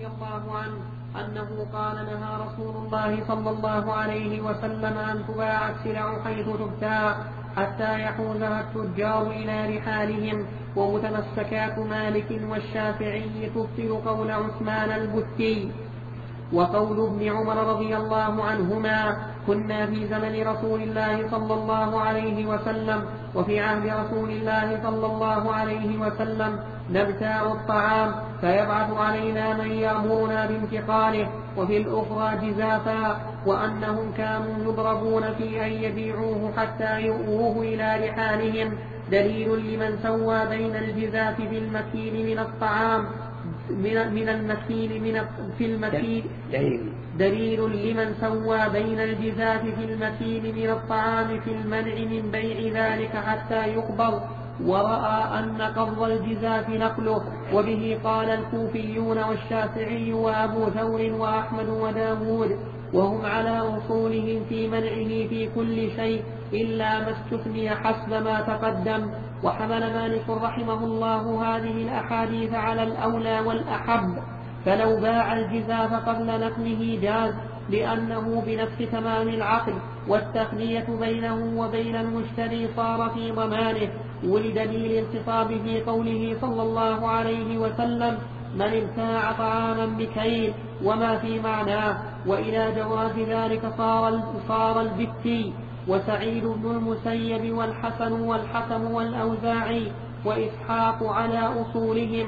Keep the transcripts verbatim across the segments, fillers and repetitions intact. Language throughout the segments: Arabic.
رضي الله عنه أنه قال نهى رسول الله صلى الله عليه وسلم أن تباع السلع حيث تبتاع حتى يحوزها التجار إلى رحالهم. ومتمسكات مالك والشافعي تبطل قول عثمان البتي. وقول ابن عمر رضي الله عنهما: كنا في زمن رسول الله صلى الله عليه وسلم وفي عهد رسول الله صلى الله عليه وسلم نبتاع الطعام فيبعث علينا من يأمرنا بانتقاله، وفي الأخرى جزافا، وأنهم كانوا يضربون في أن يبيعوه حتى يؤوه إلى رحالهم، دليل لمن سوى بين الجزاف في المكيل من الطعام من, من المكيل من في المكيل دليل لمن سوى بين الجزاف في المكيل من الطعام في المنع من بيع ذلك حتى يقبض، ورأى أن قبض الجزاف نقله. وبه قال الكوفيون والشافعي وأبو ثور وأحمد وداود، وهم على أصولهم في منعه في كل شيء إلا ما استثني حسب ما تقدم. وحمل مالك رحمه الله هذه الأحاديث على الأولى والأحب، فلو باع الجزاف قبل نقله جاز، لأنه بنفس تمام العقل، والتخلية بينه وبين المشتري صار في ضمانه. ولدليل الخطاب في قوله صلى الله عليه وسلم: من ابتاع طعاما بكيل، وما في معناه. وإلى جواز ذلك صار صار البتي وسعيد بن المسيب والحسن والحكم والأوزاعي وإسحاق على أصولهم.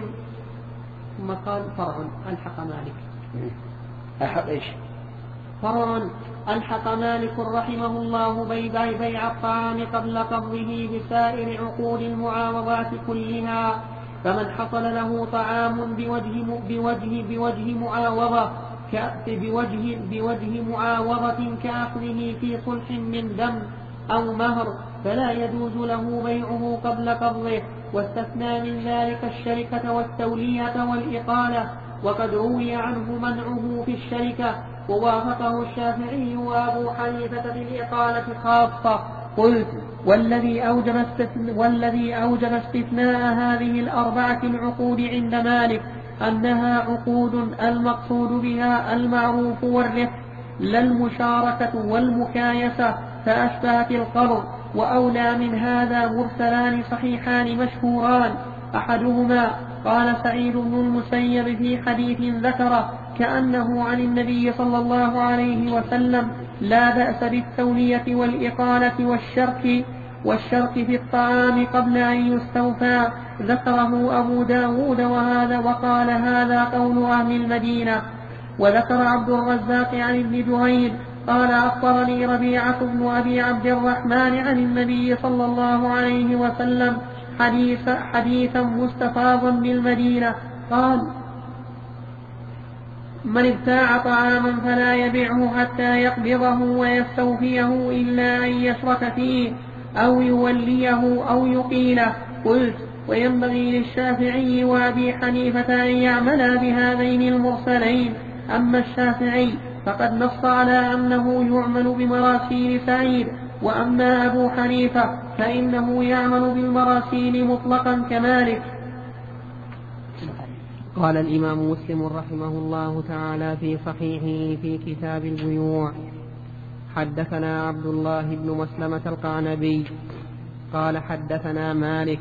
ثم قال: فرع ألحق مالك ألحق إيش؟ فرع ألحق مالك رحمه الله بيع بيع الطعام قبل قبضه بسائر عقود المعاوضات كلها. فمن حصل له طعام بوجه بوجه بوجه معاوضة بوجه بوجه معاوضة كأخذه في صلح من دم أو مهر، فلا يجوز له بيعه قبل قبضه. واستثنى من ذلك الشركة والتولية والإقالة، وقد روي عنه منعه في الشركة، ووافقه الشافعي وأبو حنيفة في الإقالة خاصة. قلت: والذي أوجب والذي أوجب استثناء هذه الأربعة العقود عند مالك أنها عقود المقصود بها المعروف والربح، لا المشاركة والمكايسة، فأشبهت القرض. وأولى من هذا مرسلان صحيحان مشهوران. أحدهما قال سعيد بن المسيب في حديث ذكره كأنه عن النبي صلى الله عليه وسلم: لا بأس بالتولية والإقالة والشرك والشرك في الطعام قبل أن يستوفى. ذكره أبو داود وهذا وقال هذا قول أهل المدينة. وذكر عبد الرزاق عن ابن جهيد قال: أخبرني ربيعة بن أبي عبد الرحمن عن النبي صلى الله عليه وسلم حديث حديثا مستفاضا بالمدينة قال: من ابتاع طعاما فلا يبيعه حتى يقبضه ويستوفيه إلا أن يشرك فيه أو يوليه أو يقيله. قلت: وينبغي للشافعي وأبي حنيفة أن يعملا بهذين المرسلين. أما الشافعي فقد نص على أنه يعمل بمراسيل سعيد، وأما أبو حنيفة فإنه يعمل بالمراسيل مطلقا كمالك. قال الإمام مسلم رحمه الله تعالى في صحيحه في كتاب البيوع: حدثنا عبد الله بن مسلمة القعنبي قال حدثنا مالك.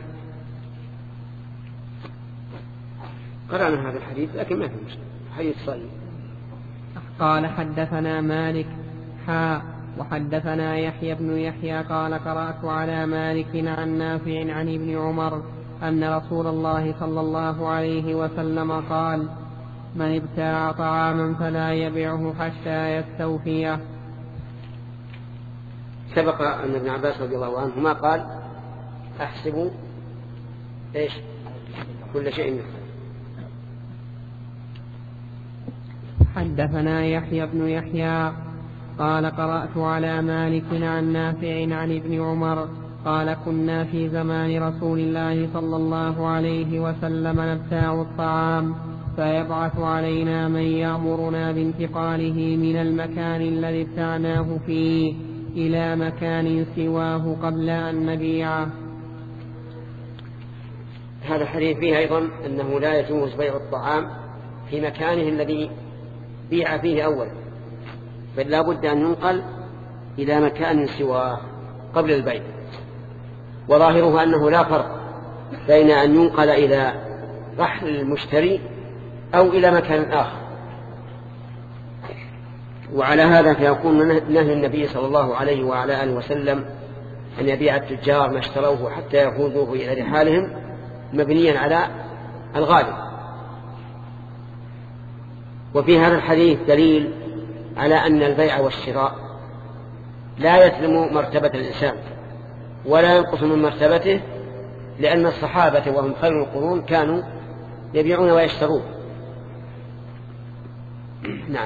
قرأنا هذا الحديث لكن ما في مشكلة، حديث صحيح. قال حدثنا مالك حاء وحدثنا يحيى بن يحيى قال قرأت على مالك عن نافع عن ابن عمر أن رسول الله صلى الله عليه وسلم قال: من ابتاع طعاما فلا يبيعه حتى يستوفيه. سبق أن ابن عباس رضي الله عنهما قال: أحسب إيش كل شيء مثله. حدثنا يحيى بن يحيى قال قرأت على مالك عن نافع عن ابن عمر قال: كنا في زمان رسول الله صلى الله عليه وسلم نبتاع الطعام فيبعث علينا من يأمرنا بانتقاله من المكان الذي ابتعناه فيه إلى مكان سواه قبل أن نبيعه. هذا الحديث فيه أيضا أنه لا يجوز بيع الطعام في مكانه الذي بيع فيه أولا، بل لا بد أن ينقل إلى مكان سواه قبل البيع. وظاهره أنه لا فرق بين أن ينقل إلى رحل المشتري أو إلى مكان آخر. وعلى هذا فيكون نهي النبي صلى الله عليه وعلى آله وسلم أن يبيع التجار ما اشتروه حتى يأخذوه إلى رحالهم مبنيا على الغالب. وفي هذا الحديث دليل على أن البيع والشراء لا يسلم مرتبة الإنسان ولا ينقص من مرتبته، لأن الصحابة وهم خير القرون كانوا يبيعون ويشترون. نعم.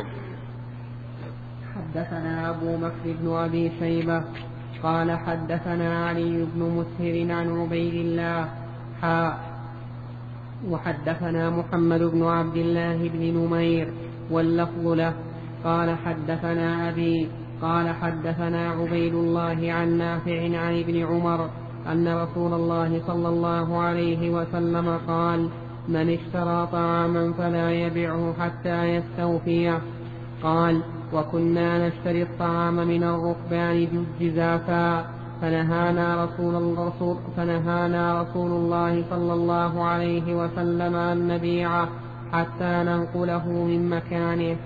حدثنا أبو بكر بن أبي شيبة قال حدثنا علي بن مسهر عن عبيد الله حاء وحدثنا محمد بن عبد الله بن نمير واللفظ له قال حدثنا أبي قال حدثنا عبيد الله عن نافع عن ابن عمر أن رسول الله صلى الله عليه وسلم قال من اشترى طعاما فلا يبيعه حتى يستوفيه. قال وكنا نشتري الطعام من الركبان جزافا فنهانا رسول الرسول فنهانا رسول الله صلى الله عليه وسلم أن نبيعه حتى ننقله من مكانه.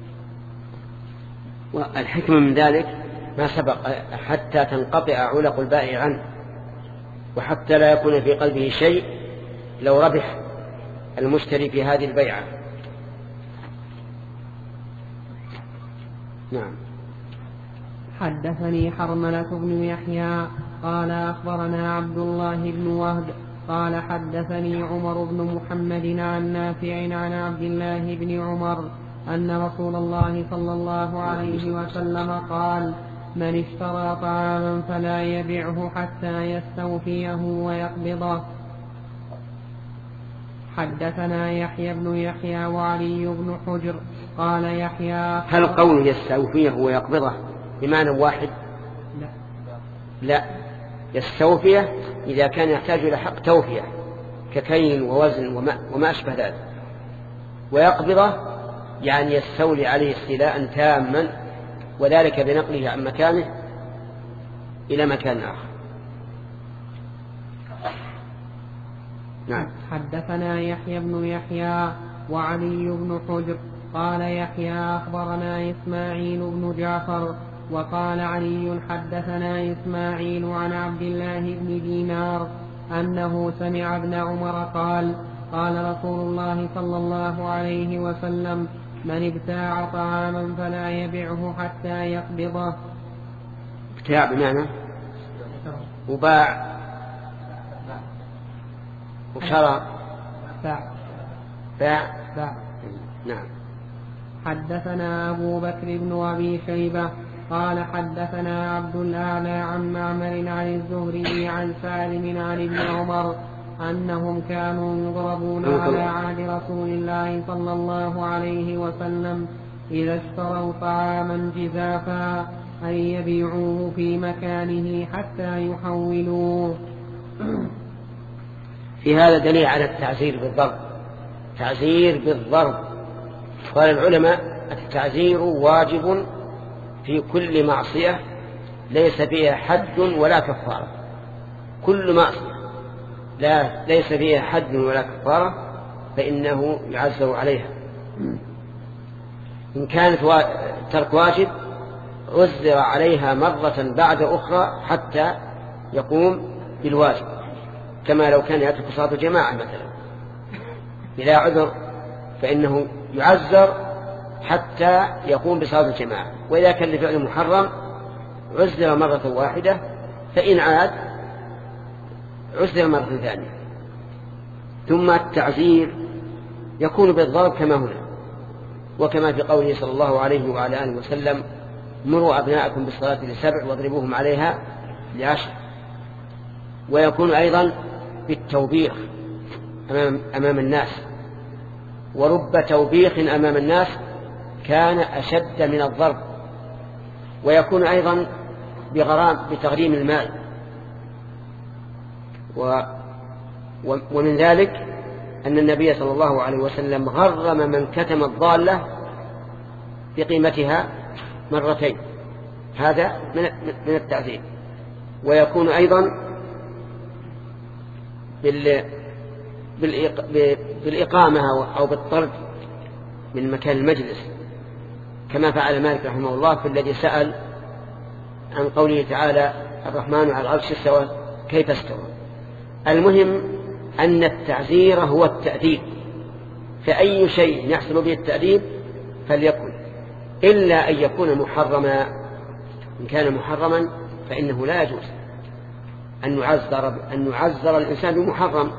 والحكمة من ذلك ما سبق، حتى تنقطع علق البائع عنه، وحتى لا يكون في قلبه شيء لو ربح المشتري في هذه البيعة. نعم. حدثني حرملة بن يحيى قال أخبرنا عبد الله بن وهب قال حدثني عمر بن محمد عن نافع عن عبد الله بن عمر أن رسول الله صلى الله عليه وسلم قال من اشترى طعاما فلا يبيعه حتى يستوفيه ويقبضه. حدثنا يحيى بن يحيى وعلي بن حجر قال يحيى هل قوله يستوفيه ويقبضه بمعنى واحد؟ لا, لا. يستوفيه إذا كان يحتاج إلى حق توفيه ككيل ووزن وما, وما أشبه ذلك، ويقبضه يعني يستولي عليه استيلاء تاما، وذلك بنقله عن مكانه إلى مكان آخر. نعم. حدثنا يحيى بن يحيى وعلي بن حجر قال يحيى أخبرنا إسماعيل بن جعفر وقال علي حدثنا إسماعيل عن عبد الله بن دينار أنه سمع ابن عمر قال قال رسول الله صلى الله عليه وسلم من ابتاع طعاما فلا يبيعه حتى يقبضه. ابتاع بمعنى وباع وشرى باع باع باع. نعم. حدثنا أبو بكر بن أبي شيبة قال حدثنا عبد الأعلى عن معمر عن الزهري عن سالم عن ابن عمر أنهم كانوا يضربون على عهد رسول الله صلى الله عليه وسلم إذا اشتروا طعاما جزافا أن يبيعوه في مكانه حتى يحولوه. في هذا دليل على التعزير بالضرب، تعزير بالضرب. قال العلماء التعزير واجب في كل معصية ليس فيها حد ولا كفارة. كل معصية لا ليس فيها حد ولا كفارة فإنه يعزر عليها. إن كانت ترك واجب عزر عليها مرة بعد أخرى حتى يقوم بالواجب، كما لو كان يترك صلاة الجماعة مثلا بلا عذر فإنه يعزر حتى يقوم بصلاة الجماعة. وإذا كان لفعل محرم عزر مرة واحدة، فإن عاد عزر مرة ثانية. ثم التعزير يكون بالضرب كما هنا، وكما في قوله صلى الله عليه وعلى آله وسلم مروا أبناءكم بالصلاة لسبع واضربوهم عليها لعشر. ويكون أيضا بالتوبيخ أمام, أمام الناس، ورب توبيخ أمام الناس كان أشد من الضرب. ويكون أيضا بغرام بتغريم المال. و ومن ذلك أن النبي صلى الله عليه وسلم غرم من كتم الضالة بقيمتها مرتين، هذا من التعزير. ويكون أيضا بالإقامة أو بالطرد من مكان المجلس، كما فعل مالك رحمه الله في الذي سأل عن قوله تعالى الرحمن على العرش استوى كيف استوى. المهم أن التعزير هو التأديب، فأي شيء يحصل به التأديب فليكن، إلا أن يكون محرما. إن كان محرما فإنه لا يجوز أن يعزر, أن يعزر الإنسان بمحرم،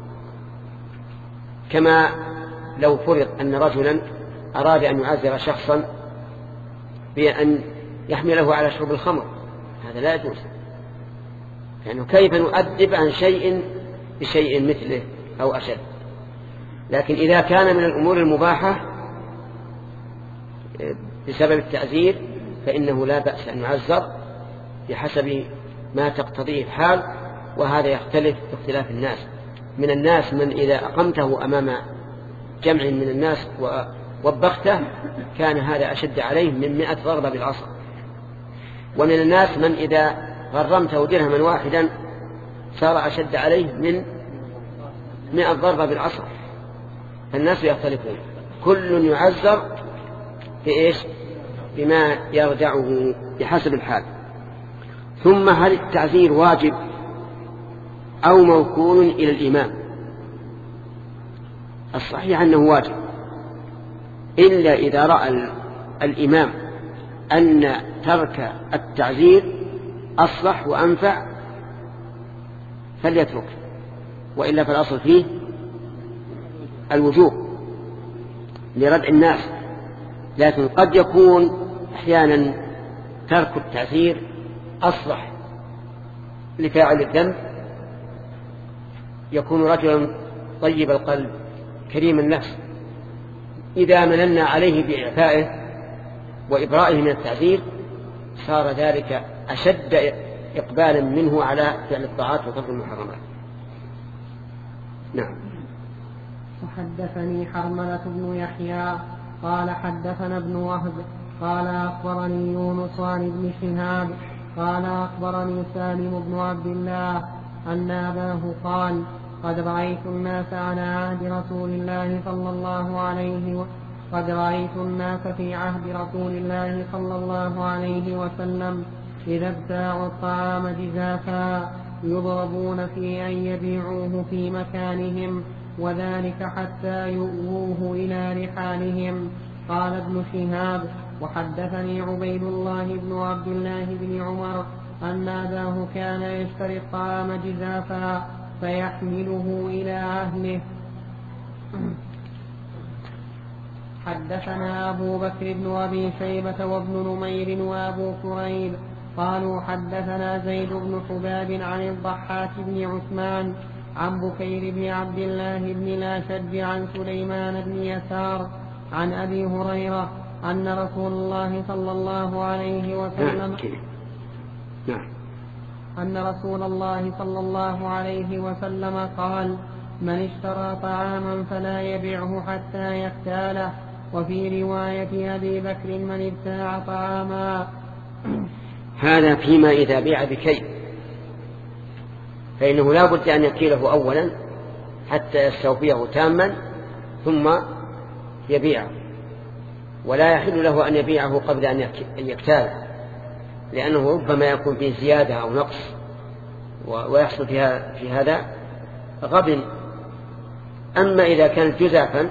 كما لو فرض أن رجلا أراد أن يعزر شخصا بأن يحمله على شرب الخمر، هذا لا يجوز، لأنه كيف نؤدب عن شيء بشيء مثله أو أشد. لكن إذا كان من الأمور المباحة بسبب التعزير فإنه لا بأس أن يعزر بحسب ما تقتضيه الحال، وهذا يختلف باختلاف الناس. من الناس من إذا أقمته أمام جمع من الناس ووبخته كان هذا أشد عليه من مئة ضربة بالعصا، ومن الناس من إذا غرمته درهما واحدا صار أشد عليه من مئة ضربة بالعصا. فالناس يختلفون، كل يعزر بإيش؟ بما يرجعه بحسب الحال. ثم هل التعزير واجب أو موكول إلى الإمام؟ الصحيح أنه واجب، إلا إذا رأى الإمام أن ترك التعزير أصلح وأنفع فليترك، وإلا فالأصل فيه الوجوب لردع الناس. لكن قد يكون أحيانا ترك التعزير أصلح لفاعل الذنب، يكون رجلا طيب القلب كريم النفس، إذا مننا عليه بإعفائه وإبرائه من التعزير صار ذلك أشد إقبالا منه على فعل الطاعات وترك المحرمات. نعم. وحدثني حرملة بن يحيى قال حدثنا ابن وهب قال أخبرني يونس عن ابن شهاب قال أخبرني سالم بن عبد الله أن أباه قال قد رأيت الناس على عهد رسول الله صلى الله عليه وسلم قد رأيت الناس في عهد رسول الله صلى الله عليه وسلم إذا ابتاعوا الطعام جزافا يضربون في أن يبيعوه في مكانهم، وذلك حتى يؤووه إلى رحالهم. قال ابن شهاب وحدثني عبيد الله بن عبد الله بن عمر أن أباه كان يشتري الطعام جزافا فيحمله إلى أهله. حدثنا أبو بكر بن أبي شيبة وابن نمير وأبو كريب قالوا حدثنا زيد بن حباب عن الضحاك بن عثمان عن بكير بن عبد الله بن الأشج عن سليمان بن يسار عن أبي هريرة أن رسول الله صلى الله عليه وسلم أن رسول الله صلى الله عليه وسلم قال من اشترى طعاما فلا يبيعه حتى يختاله. وفي رواية أبي بكر من ابتاع طعاما. هذا فيما إذا بيع بكي، فإنه لا بد أن يكيله أولا حتى يستوفيه تاما ثم يبيعه، ولا يحل له أن يبيعه قبل أن يكتاله، لأنه ربما يكون فيه زيادة أو نقص ويحصل فيها في هذا غبن. أما إذا كان جزافا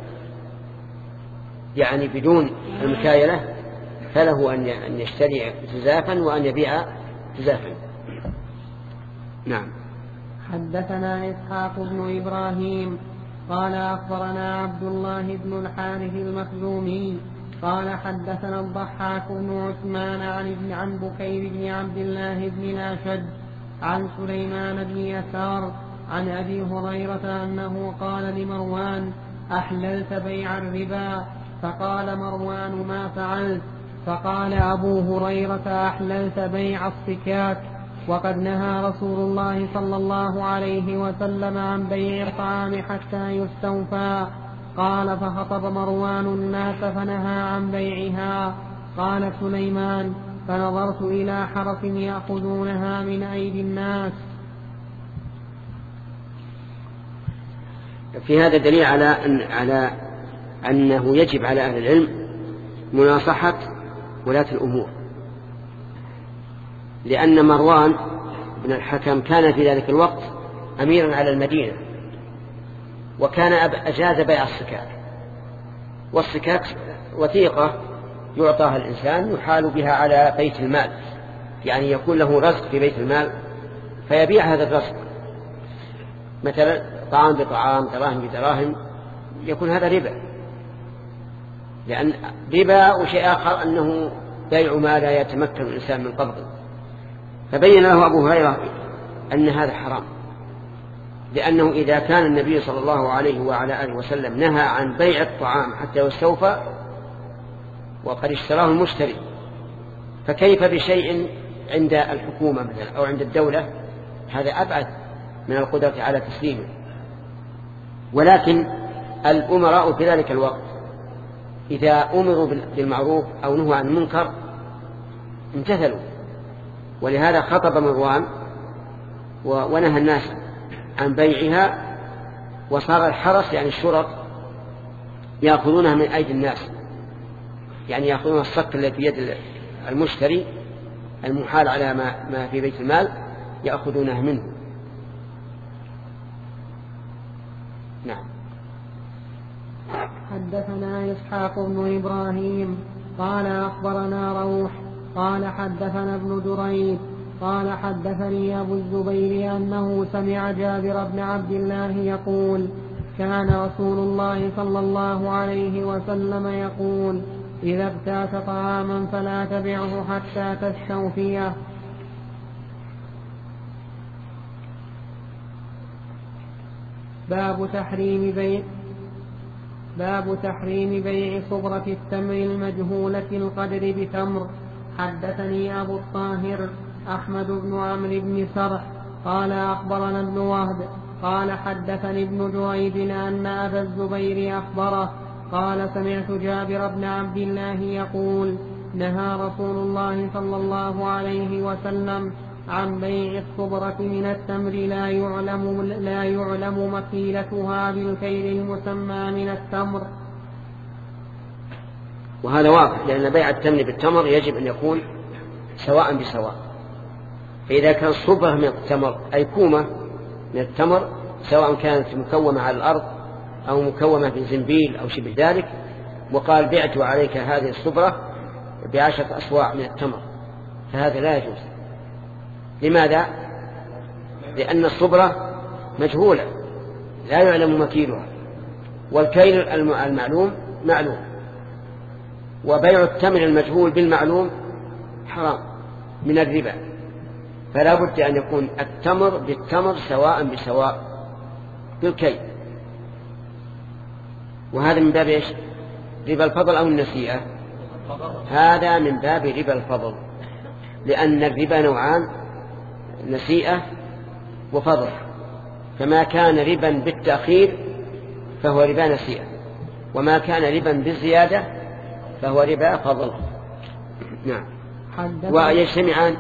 يعني بدون المكايلة فله أن يشتري جزافا وأن يبيع جزافا. نعم. حدثنا إسحاق بن إبراهيم قال أخبرنا عبد الله بن الحارث المخزومي قال حدثنا الضحاك بن عثمان عن ابن عن بكير بن عبد الله بن الأشج عن سليمان بن يسار عن أبي هريرة أنه قال لمروان أحللت بيع الربا؟ فقال مروان ما فعلت؟ فقال أبو هريرة أحللت بيع الصكاك؟ وقد نهى رسول الله صلى الله عليه وسلم عن بيع الطعام حتى يستوفى. قال فخطب مروان الناس فنهى عن بيعها. قال سليمان فنظرت إلى حرس يأخذونها من أيدي الناس. في هذا دليل على أن على أنه يجب على أهل العلم مناصحة ولاة الأمور، لأن مروان بن الحكم كان في ذلك الوقت أميرا على المدينة، وكان أجاز بيع الصكاك، والصكاك وثيقة يعطاها الإنسان يحال بها على بيت المال، يعني يكون له رزق في بيت المال فيبيع هذا الرزق، مثلا طعام بطعام، دراهم بدراهم، يكون هذا ربا. لأن ربا وشيء آخر أنه بيع ما لا يتمكن الإنسان من قبضه. فبين له أبو هريرة أن هذا حرام، لأنه إذا كان النبي صلى الله عليه وعلى آله وسلم نهى عن بيع الطعام حتى يستوفى وقد اشتراه المشتري، فكيف بشيء عند الحكومة مثلا أو عند الدولة؟ هذا أبعد من القدرة على تسليمه. ولكن الأمراء في ذلك الوقت إذا أمروا بالمعروف أو نهوا عن المنكر امتثلوا، ولهذا خطب مروان ونهى الناس عن بيعها، وصار الحرس يعني الشرط يأخذونها من أيدي الناس، يعني يأخذون الصك الذي في يد المشتري المحال على ما, ما في بيت المال يأخذونه منه. نعم. حدثنا إسحاق بن إبراهيم قال أخبرنا روح قال حدثنا ابن دريد قال حدثني أبو الزبير أنه سمع جابر بن عبد الله يقول كان رسول الله صلى الله عليه وسلم يقول إذا ابتات طعاما فلا تبعه حتى تستوفيه. باب تحريم بيع باب تحريم بيع صبرة التمر المجهولة القدر بتمر. حدثني أبو الطاهر أحمد بن عمرو بن سرح قال أخبرنا ابن وهب قال حدثني ابن جريد أن أبا الزبير أخبره قال سمعت جابر بن عبد الله يقول نهى رسول الله صلى الله عليه وسلم عن بيع الصبرة من التمر لا يعلم, لا يعلم مكيلتها بالكيل المسمى من التمر. وهذا واضح، لأن بيع التمر بالتمر يجب أن يكون سواء بسواء. فإذا كان صبرة من التمر أي كومة من التمر سواء كانت مكومة على الأرض أو مكومة في زنبيل أو شبه ذلك، وقال بعت عليك هذه الصبرة بعشرة أسواع من التمر، فهذا لا يجوز. لماذا؟ لأن الصبرة مجهولة لا يعلم مكيلها، والكيل المعلوم معلوم، وبيع التمر المجهول بالمعلوم حرام من الربا. فلا بد أن يكون التمر بالتمر سواء بسواء بالكيل. وهذا من باب إيش؟ ربا الفضل أو النسيئة؟ هذا من باب ربا الفضل، لأن الربا نوعان، نسيئة وفضل. فما كان ربا بالتأخير فهو ربا نسيئة، وما كان ربا بالزيادة فهو ربا فضل. نعم. ويجتمعان.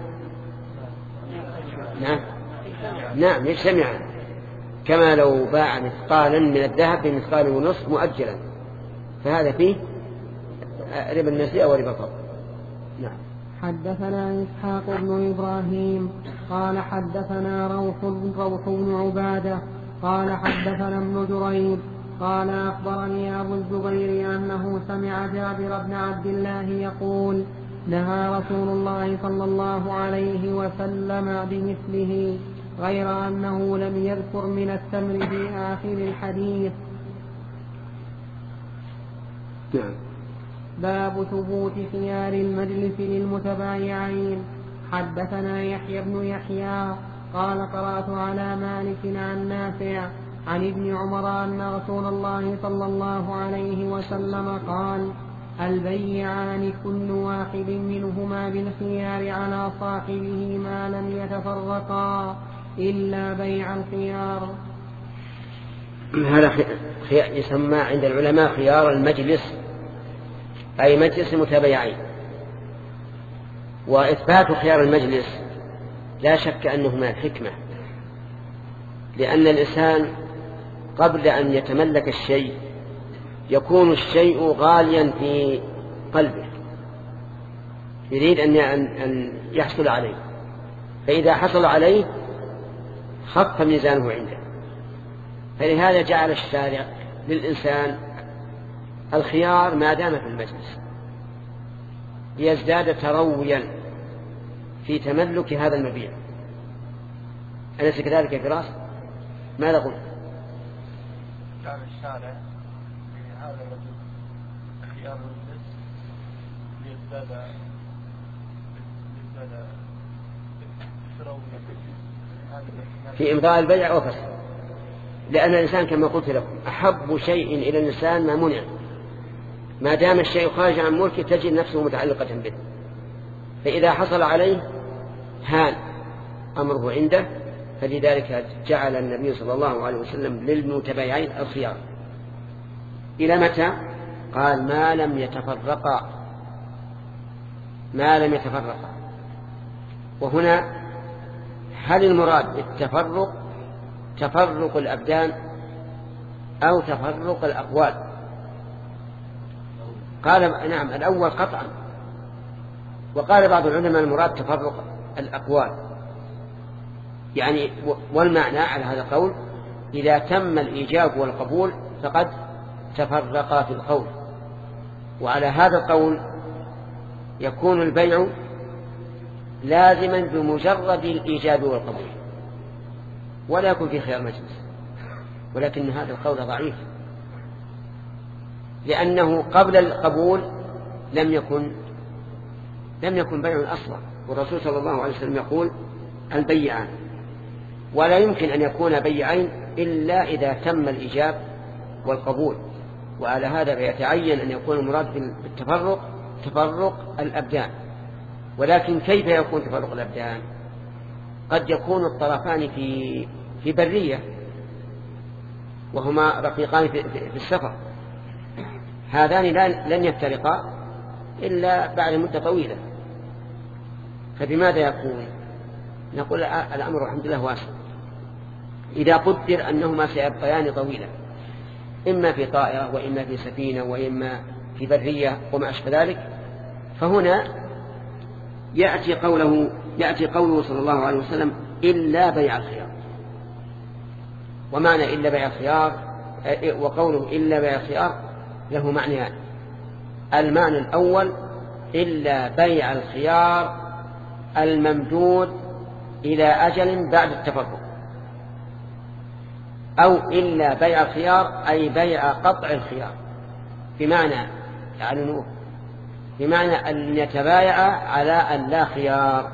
نعم نعم يجتمعان، كما لو باع مثقالا من الذهب بمثقال ونصف مؤجلا، فهذا فيه ربا النسيئة وربا الفضل. نعم. حدثنا إسحاق بن إبراهيم قال حدثنا روح روح بن عبادة قال حدثنا ابن جريد قال أخبرني أبو الزبير أنه سمع جابر بن عبد الله يقول نهى رسول الله صلى الله عليه وسلم بمثله غير أنه لم يذكر من التمر في آخر الحديث. نعم. باب ثبوت خيار المجلس للمتبايعين. حدثنا يحيى بن يحيى قال قرأت على مالك عن نافع عن ابن عمر أن رسول الله صلى الله عليه وسلم قال البيعان كل واحد منهما بالخيار على صاحبه ما لم يتفرقا إلا بيع الخيار. هذا يسمى عند العلماء خيار المجلس، أي مجلس المتبايعين. وإثبات خيار المجلس لا شك أنه من الحكمة، لأن الإنسان قبل أن يتملك الشيء يكون الشيء غاليا في قلبه، يريد أن يحصل عليه، فإذا حصل عليه خف ميزانه عنده. فلهذا جعل الشارع للإنسان الخيار ما دام في المجلس ليزداد ترويا في تملك هذا المبيع. أليس كذلك يا فراس؟ ماذا قلت؟ جعل الشارع لهذا الرجل خيار المجلس ليزداد في إمضاء البيع أو فسخ، لأن الإنسان كما قلت لكم أحب شيء إلى الإنسان ما منع، ما دام الشيء خارج عن ملكه تجد نفسه متعلقة به، فإذا حصل عليه هان أمره عنده. فلذلك جعل النبي صلى الله عليه وسلم للمتبايعين الخيار إلى متى؟ قال ما لم يتفرقا، ما لم يتفرقا. وهنا هل المراد بالتفرق تفرق الأبدان أو تفرق الأقوال؟ قال نعم الأول قطعا، وقال بعض العلماء المراد تفرق الأقوال، يعني والمعنى على هذا القول إذا تم الإيجاب والقبول فقد تفرقا في القول. وعلى هذا القول يكون البيع لازما بمجرد الإيجاب والقبول ولا يكون في خيار مجلس، ولكن هذا القول ضعيف، لأنه قبل القبول لم يكن لم يكن بيع أصلا، والرسول صلى الله عليه وسلم يقول البيعان، ولا يمكن أن يكون بيعين إلا إذا تم الإيجاب والقبول. وعلى هذا فيتعين أن يكون المراد بالتفرق تفرق الأبدان. ولكن كيف يكون تفرق الأبدان؟ قد يكون الطرفان في في برية وهما رفيقان في, في السفر، هذان لن يفترقا إلا بعد مدة طويلة، فبماذا يكون؟ نقول الأمر الحمد لله واسع. إذا قدر أنهما سيبقيان طويلا، إما في طائرة وإما في سفينة وإما في برية وما أشبه ذلك، فهنا يأتي قوله يأتي قوله صلى الله عليه وسلم إلا بيع الخيار. ومعنى إلا بيع الخيار وقوله إلا بيع الخيار له معنيان. المعنى الأول إلا بيع الخيار الممدود إلى أجل بعد التفرق، أو إلا بيع الخيار أي بيع قطع الخيار، بمعنى تعلنوه بمعنى أن يتبايع على أن لا خيار.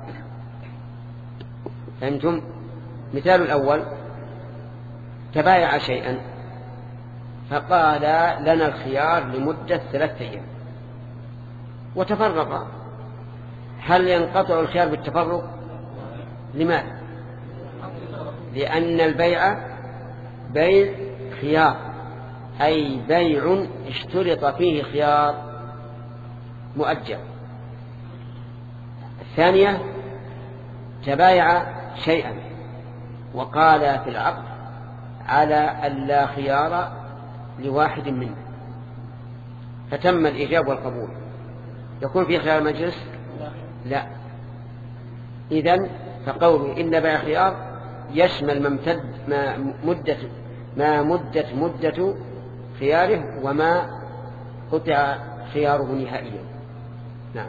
فأنتم مثال الأول تبايع شيئا فقال لنا الخيار لمدة ثلاثة أيام وتفرق، هل ينقطع الخيار بالتفرق؟ لماذا؟ لأن البيع بيع خيار، أي بيع اشترط فيه خيار مؤجل. الثانية تبايع شيئا وقال في العقد على أن لا خيار لواحد منه، فتم الإيجاب والقبول، يكون في خيار المجلس؟ لا. إذن فقوله إلا بيع خيار يشمل ممتد ما مدة ما مدة مدة خياره وما قطع خياره نهائيا. نعم.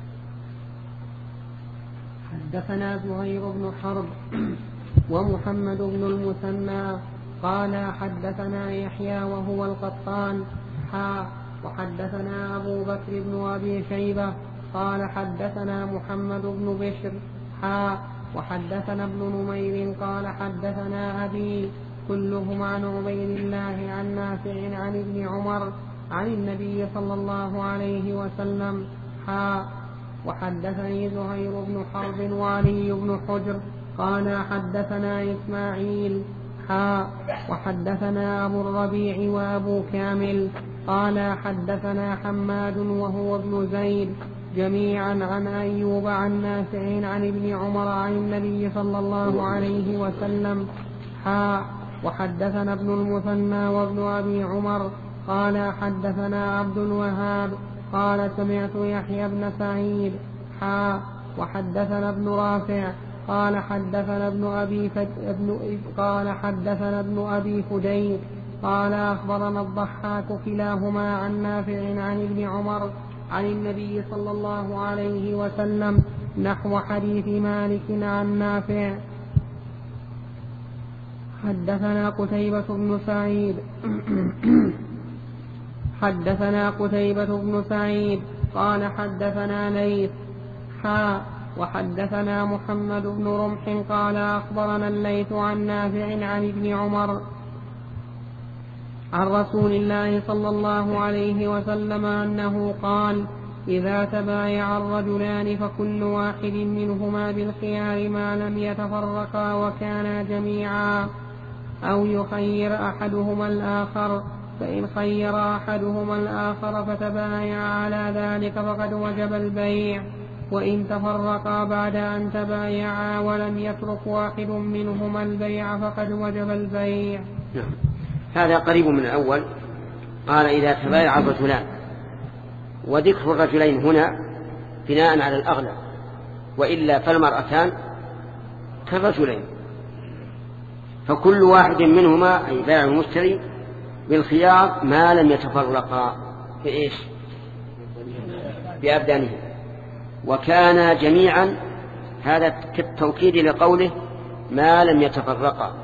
حدثنا زهير بن حرب ومحمد بن المثنى قال حدثنا يحيى وهو القطان حا وحدثنا أبو بكر بن أبي شيبة قال حدثنا محمد بن بشر حا وحدثنا ابن نمير قال حدثنا أبي كلهم عن عبيد الله عن نافع عن ابن عمر عن النبي صلى الله عليه وسلم. حا وحدثني زهير بن حرب وعلي بن حجر قال حدثنا إسماعيل حا وحدثنا أبو الربيع وأبو كامل قال حدثنا حماد وهو ابن زيد جميعا عن أيوب عن نافع عن ابن عمر عن النبي صلى الله عليه وسلم. حا وحدثنا ابن المثنى وابن أبي عمر قال حدثنا عبد الوهاب قال سمعت يحيى بن سعيد. حا وحدثنا ابن رافع قال حدثنا ابن أبي فد... ابن... قال حدثنا ابن أبي فديك قال أخبرنا الضحاك كلاهما عن نافع عن ابن عمر عن النبي صلى الله عليه وسلم نحو حديث مالك عن نافع. حدثنا قتيبة بن سعيد حدثنا قتيبة بن سعيد قال حدثنا ليث. حا وحدثنا محمد بن رمح قال أخبرنا الليث عن نافع عن ابن عمر عن رسول الله صلى الله عليه وسلم أنه قال إذا تبايع الرجلان فكل واحد منهما بالخيار ما لم يتفرقا وكانا جميعا أو يخير أحدهما الآخر فإن خير أحدهما الآخر فتبايع على ذلك فقد وجب البيع وإن تفرقا بعد أن تبايعا ولم يترك واحد منهما البيع فقد وجب البيع. هذا قريب من الأول. قال إذا تبايع الرجلان، وذكر الرجلين هنا بناء على الأغلب، وإلا فالمرأتان كالرجلين، فكل واحد منهما أي بائع المشتري بالخيار ما لم يتفرقا بإيش؟ بأبدانهم، وكان جميعا، هذا كالتوكيد لقوله ما لم يتفرقا،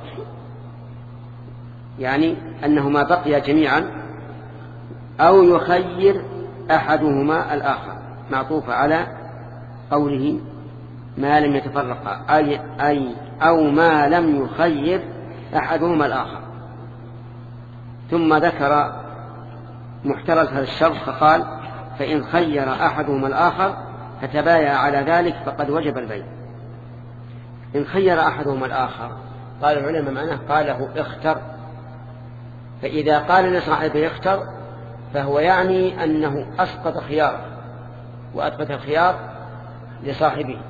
يعني أنهما بقيا جميعا أو يخير أحدهما الآخر، معطوف على قوله ما لم يتفرقا، أي, أي أو ما لم يخير أحدهما الآخر. ثم ذكر محترز هذا الشرط فقال فإن خير أحدهما الآخر فتبايع على ذلك فقد وجب البيع. إن خير أحدهما الآخر قال العلماء معناه قال له اختر، فإذا قال لصاحبه اختر فهو يعني أنه أسقط خياره وأثبت الخيار لصاحبه.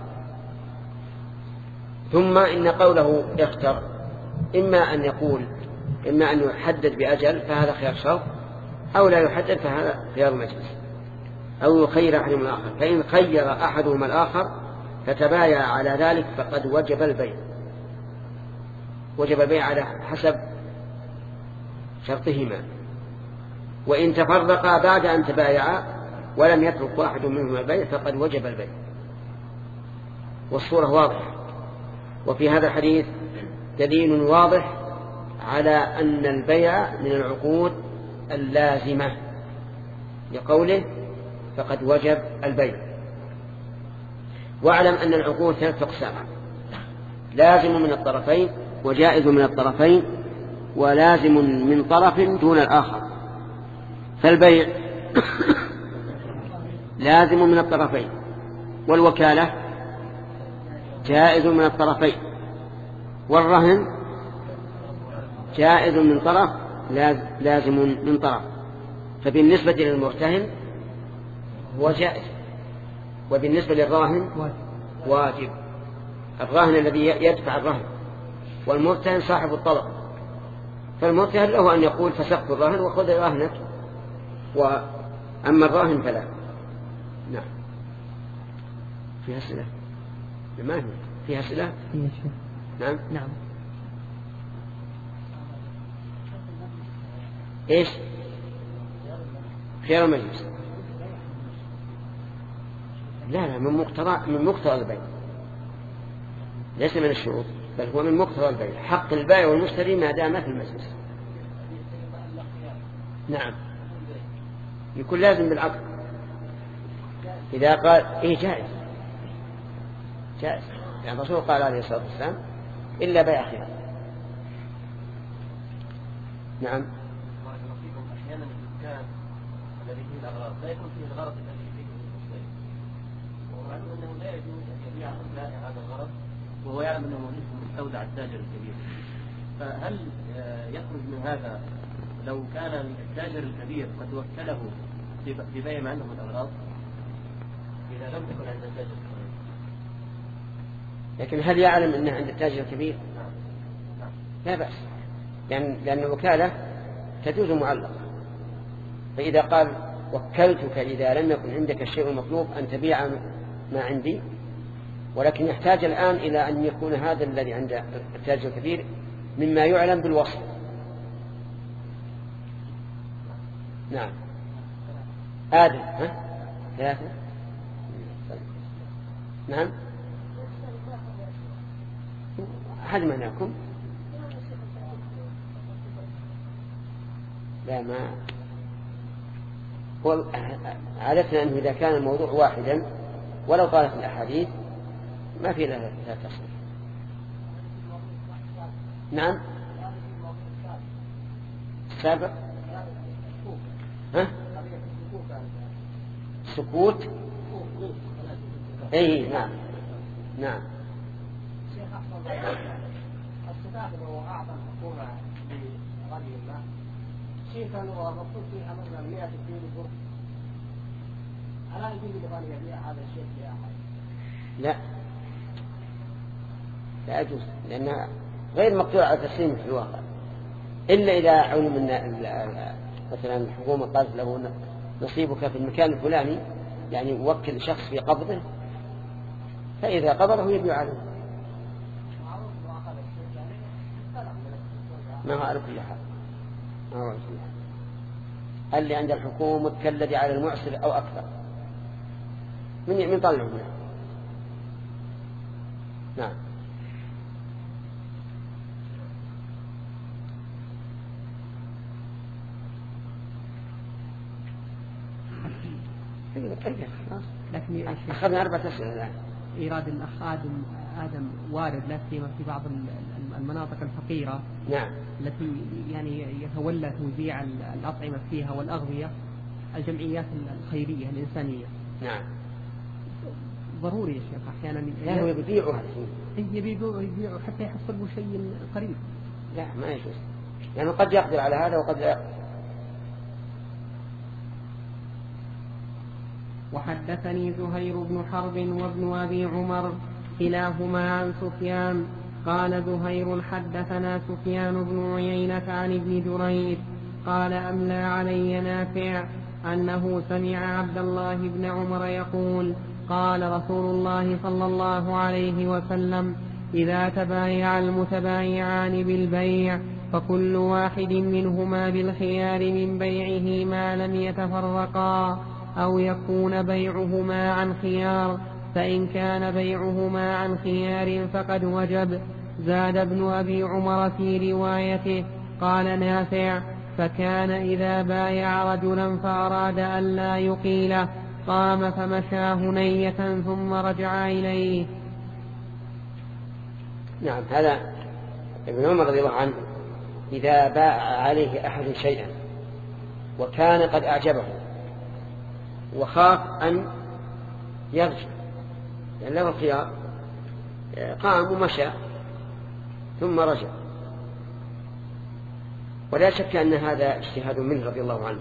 ثم إن قوله اختر إما أن يقول إما أن يحدد بأجل فهذا خيار شرط، أو لا يحدد فهذا خيار مجلس، أو يخير أحدهما الآخر. فإن خير أحدهما الآخر فتبايع على ذلك فقد وجب البيع، وجب البيع على حسب شرطهما. وإن تفرقا بعد أن تبايعا ولم يترك واحد منهما البيع فقد وجب البيع. والصورة واضحة. وفي هذا الحديث دليل واضح على أن البيع من العقود اللازمة لقوله فقد وجب البيع. واعلم أن العقود ثلاثة أقسام: لازم من الطرفين، وجائز من الطرفين، ولازم من طرف دون الآخر. فالبيع لازم من الطرفين، والوكالة جائز من الطرفين، والرهن جائز من طرف لازم من طرف. فبالنسبة للمرتهن هو جائز، وبالنسبة للراهن واجب. الراهن الذي يدفع الرهن، والمرتهن صاحب الطلب. فالمرتهن له أن يقول فسخت الراهن وخذ راهنك، وأما الراهن فلا. نعم. فيها أسئلة؟ ما هي فيها أسئلة؟ نعم نعم. إيش؟ خيار المجلس. لا لا من مقتضى من مقتضى البيع، ليس من الشروط، بل هو من مقتضى البيع. حق البائع والمشتري ما دام في المجلس. نعم، يكون لازم بالعقد. إذا قال إيه جائز جائز، يعني الرسول قال عليه الصلاة والسلام إلا بيع خيار. نعم. أحيانا الإمكان فيه الأغراض لا يكون فيه الغرض الذي فيه المصدر، ومعلوم أنه لا يجوز أن يبيع البائع هذا الغرض وهو يعلم أنه اسم مستودع التاجر الكبير. فهل يخرج من هذا لو كان التاجر الكبير قد وكله في بيع ما عنده من الأغراض إذا لم تكن عند التاجر الكبير؟ لكن هل يعلم أنه عند التاجر الكبير؟ لا بأس، لأن, لأن الوكالة تجوز معلقة. فإذا قال وكلتك إذا لم يكن عندك الشيء المطلوب أن تبيع ما عندي، ولكن يحتاج الآن إلى أن يكون هذا الذي عند التاجر الكبير مما يعلم بالوصف. نعم. آدم ها؟ ثلاثة. نعم. أحد منكم؟ لا ما عادتنا أنه إذا كان الموضوع واحدا ولو طالت الأحاديث ما في لها تصريح. نعم. السابق ها؟ سكوت. اي نعم نعم. الصفات هو أعظم حكومة لرجل الله شيء كان هو مقصود فيها مثلا مئة كيلو بر، ألا يجوز لمن يبيع هذا الشيء في أحد؟ لا لا يجوز، لأنها غير مقدور على تسليمه في الواقع، إلا إذا علم أن مثلا الحكومة قالت له نصيبك في المكان الفلاني، يعني وكل شخص في قبضه، فإذا قبضه يبيع عليه. ما هو على كل حال، ما هو على كل حال. اللي عند الحكومة كالذي على المعسر أو أكثر من من طلعه منه. نعم. لكن أخذنا أربعة أسئلة الآن. إيراد الأخ آدم آدم وارد لا سيما في بعض المناطق الفقيرة، نعم، التي يعني يتولى توزيع الأطعمة فيها والأغذية الجمعيات الخيرية الإنسانية. نعم. ضروري يا شيخ أحيانا لا هو يبيعها يبيعوا يبيعوا حتى يحصلوا شيء قريب. لا ما يجوز، لأنه قد يقدر على هذا وقد لا. وحدثني زهير بن حرب وابن أبي عمر كلاهما عن سفيان قال زهير حدثنا سفيان بن عيينة عن ابن جريج قال أملى علي نافع أنه سمع عبد الله بن عمر يقول قال رسول الله صلى الله عليه وسلم إذا تبايع المتبايعان بالبيع فكل واحد منهما بالخيار من بيعه ما لم يتفرقا أو يكون بيعهما عن خيار، فإن كان بيعهما عن خيار فقد وجب. زاد ابن أبي عمر في روايته قال نافع فكان إذا بايع رجلا فأراد أن لا يقيله قام فمشى هنية ثم رجع إليه. نعم. هذا ابن عمر رضي الله عنه إذا باع عليه أحد شيئا وكان قد أعجبه وخاف أن يرجع لأن له الخيار قام ومشى ثم رجع، ولا شك أن هذا اجتهاد منه رضي الله عنه،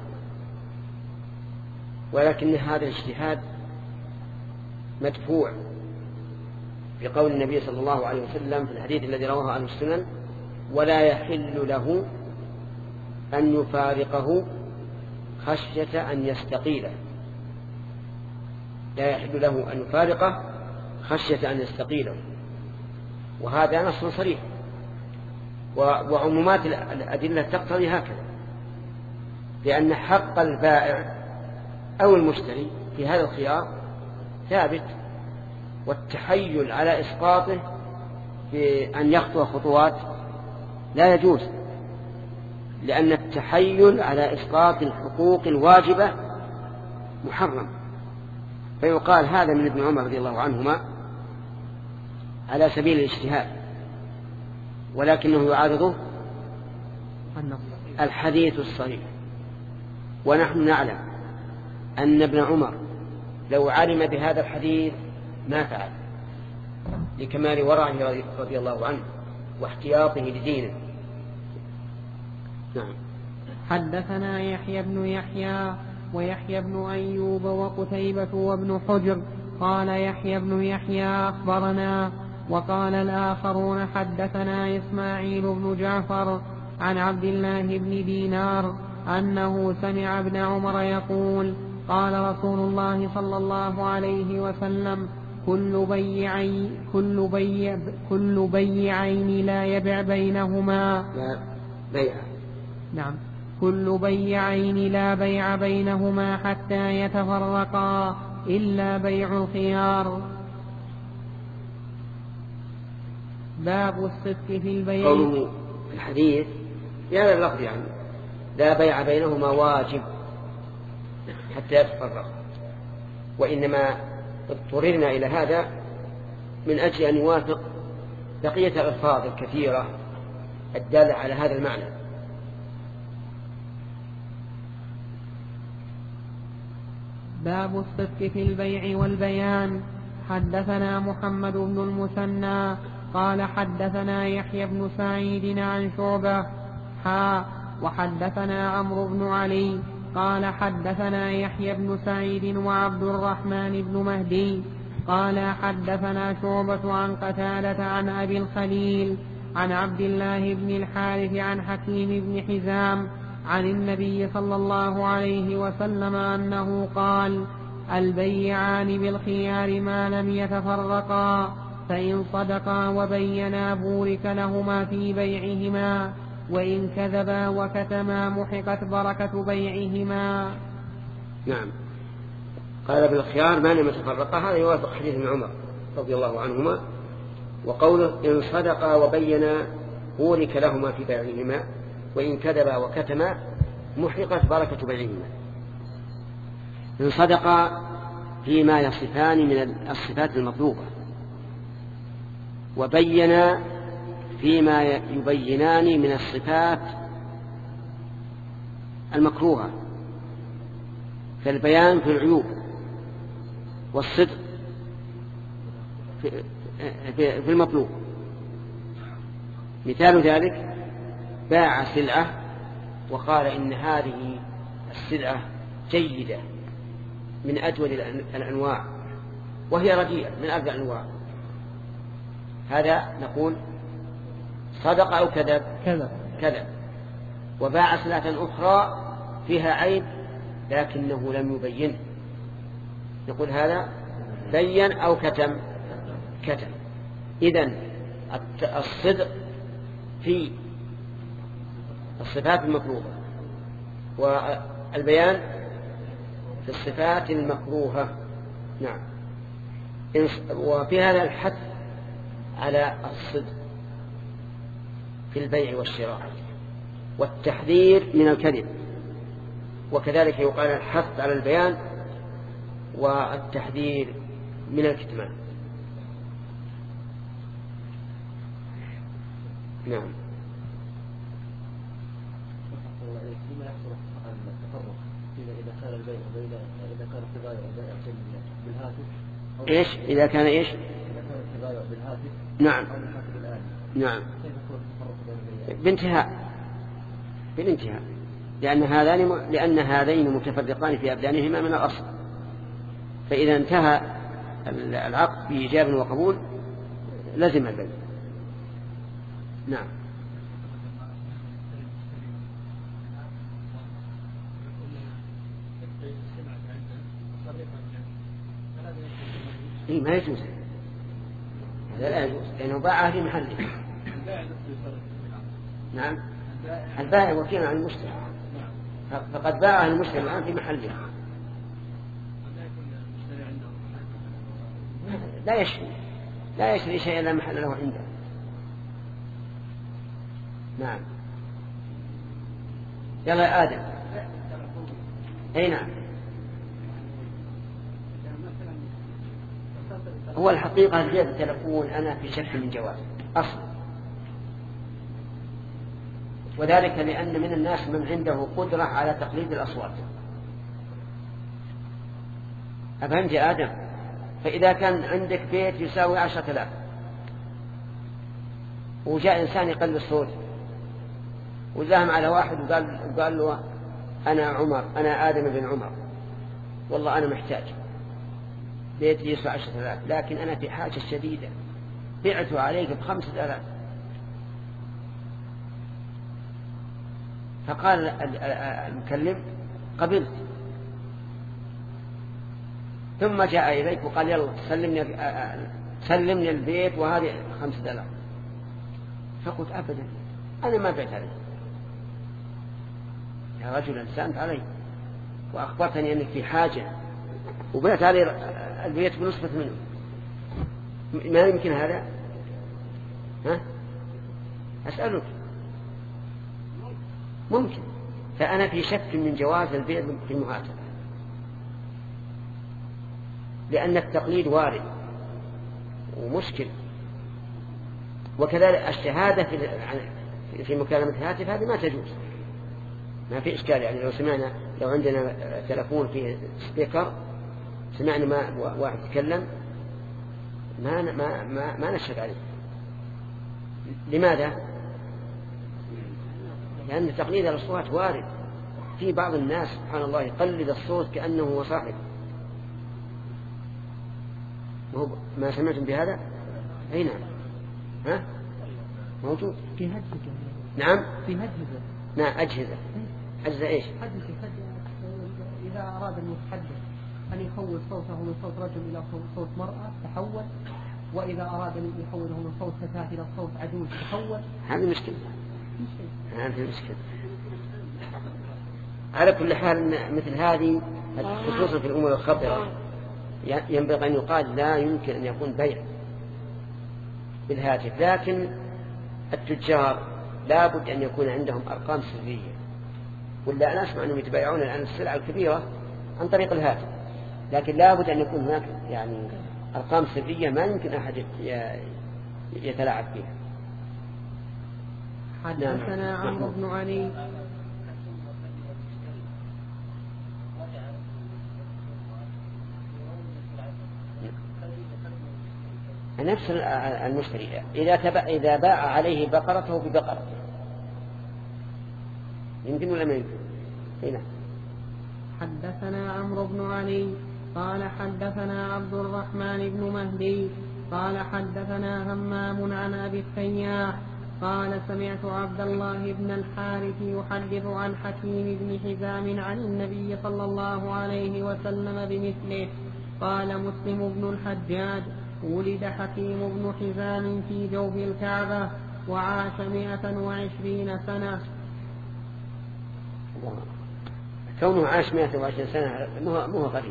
ولكن هذا الاجتهاد مدفوع بقول النبي صلى الله عليه وسلم في الحديث الذي رواه عن السنن ولا يحل له أن يفارقه خشية أن يستقيله. لا يحل له أن يفارقه خشية أن يستقيله، وهذا نص صريح، وعمومات الأدلة تقتضي هكذا، لأن حق البائع أو المشتري في هذا الخيار ثابت، والتحيل على إسقاطه بأن يخطو خطوات لا يجوز، لأن التحيل على إسقاط الحقوق الواجبة محرم. فيقال هذا من ابن عمر رضي الله عنهما على سبيل الاجتهاد، ولكنه يعارضه الحديث الصريح. ونحن نعلم أن ابن عمر لو علم بهذا الحديث ما فعل، لكمال ورعه رضي الله عنه واحتياطه لدينه. نعم. حدثنا يحيى بن يحيى ويحيى بن أيوب وقتيبة وابن حجر قال يحيى بن يحيى أخبرنا، وقال الآخرون حدثنا إسماعيل بن جعفر عن عبد الله بن دينار أنه سمع ابن عمر يقول قال رسول الله صلى الله عليه وسلم كل بيعين كل بيع كل بيعين لا يبع بينهما لا بيع نعم كل بيعين لا بيع بينهما حتى يتفرقا إلا بيع الخيار. باب الصدق في البيع. قوله في الحديث يعني اللفظ يعني لا بيع بينهما واجب حتى يتفرق، وإنما اضطررنا إلى هذا من أجل أن يوافق بقية الألفاظ الكثيرة الدالة على هذا المعنى. باب الصدق في البيع والبيان. حدثنا محمد بن المثنى قال حدثنا يحيى بن سعيد عن شعبة حا وحدثنا عمرو بن علي قال حدثنا يحيى بن سعيد وعبد الرحمن بن مهدي قال حدثنا شعبة عن قتادة عن أبي الخليل عن عبد الله بن الحارث عن حكيم بن حزام عن النبي صلى الله عليه وسلم أنه قال البيعان بالخيار ما لم يتفرقا، فإن صدقا وبينا بورك لهما في بيعهما، وإن كذبا وكتما محقت بركة بيعهما. نعم. قال بالخيار ما لم يتفرقا، هذا يوافق حديث ابن عمر رضي الله عنهما، وقوله إن صدقا وبينا بورك لهما في بيعهما، وإن كذبا وكتما محقت بركة بيعهما. إن صدقا فيما يصفان من الصفات المطلوبة، وبينا فيما يبينان من الصفات المكروهة، فالبيان في العيوب والصدق في المطلوب. مثال ذلك باع سلعة وقال إن هذه السلعة جيدة من أجود الأنواع وهي رديئة من أرض الأنواع، هذا نقول صدق أو كذب كذب كذب. وباع سلعة أخرى فيها عيب لكنه لم يبين، نقول هذا بين أو كتم كتم. إذن الصدق في الصفات المكروهة والبيان في الصفات المكروهة. نعم. وفي هذا الحث على الصدق في البيع والشراء والتحذير من الكذب، وكذلك يقال الحث على البيان والتحذير من الكتمان. نعم. لما يحصل التفرق إذا كان البيع إذا كان التبايع بالهاتف إيش إذا كان إيش إذا كان التبايع بالهاتف نعم أو بالهاتف الآن نعم كيف يكون التفرق بين البيع؟ بانتهاء بالانتهاء لأن هذان لأن هذين متفرقان في أبدانهما من الأصل، فإذا انتهى العقد بإيجاب وقبول لزم البيع. نعم. إيه ما يجوز، هذا لا يجوز لأنه باعه في محله. نعم. البائع وكيل عن المشتري، فقد باعه المشتري الآن في محله. لا يشري لا يشري شيئا لا محل له عنده. نعم. يلا يا آدم. أي نعم. هو الحقيقة زيادة التلفون أنا في شك من جواز أصلا، وذلك لأن من الناس من عنده قدرة على تقليد الأصوات، أفهمت يا آدم؟ فإذا كان عندك بيت يساوي عشرة آلاف وجاء إنسان يقل الصوت وزاهم على واحد وقال, وقال له أنا عمر أنا آدم بن عمر والله أنا محتاج بيت يسوى عشرة آلاف لكن أنا في حاجة شديدة بعته عليك بخمسة آلاف. فقال المكلم قبلت. ثم جاء إليك وقال يلا سلمني, سلمني البيت وهذه خمسة آلاف. فقلت أبدا أنا ما بعت عليك يا رجل أنسانت علي وأخبرتني أنك في حاجة وبعت علي البيت بنصفة منه. ما يمكن هذا؟ ها؟ أسألك ممكن. فأنا في شك من جواز البيع في المهاتفة لأن التقليد وارد ومشكل. وكذلك الشهادة في في مكالمة الهاتف هذه ما تجوز ما في إشكال. يعني لو سمعنا لو عندنا تلفون فيه سبيكر سمعنا ما واحد يتكلم ما ما ما, ما نشهد عليه. لماذا؟ لأن تقليد الأصوات وارد. في بعض الناس سبحان الله يقلد الصوت كأنه هو صاحب. ما سمعتم بهذا؟ أي نعم. ها؟ موجود في هجهزة. نعم في هجهزة. نعم أجهزة. أجهزة إيش؟ إذا أراد المتحدث أن يحول صوته من صوت رجل إلى صوت مرأة تحول، وإذا أراد أن يحوله من صوت فتاة إلى صوت عجوز تحول. هذه مشكلة. هذه مشكلة. على كل حال مثل هذه خصوصا في الأمور الخطرة ينبغي أن يقال لا يمكن أن يكون بيع بالهاتف. لكن التجار لا بد أن يكون عندهم أرقام سرية، ولا أنا أسمع أنهم يتبايعون الآن السلعة الكبيرة عن طريق الهاتف، لكن لا بد أن يكون هناك يعني أرقام سرية ما يمكن أحد يتلاعب فيها. حدثنا عمرو بن علي نفس المشتري إذا تبع إذا باع عليه بقرته ببقرته يمكن ولا ما يمكن؟ هنا. حدثنا عمرو بن علي قال حدثنا عبد الرحمن بن مهدي قال حدثنا همام عن أبي التياح قال سمعت عبد الله بن الحارث يحدث عن حكيم بن حزام عن النبي صلى الله عليه وسلم بمثله. قال مسلم بن الحجاج ولد حكيم بن حزام في جوف الكعبة وعاش مئة وعشرين سنة. كونه عاش مئة وعشرين سنة مو غريب،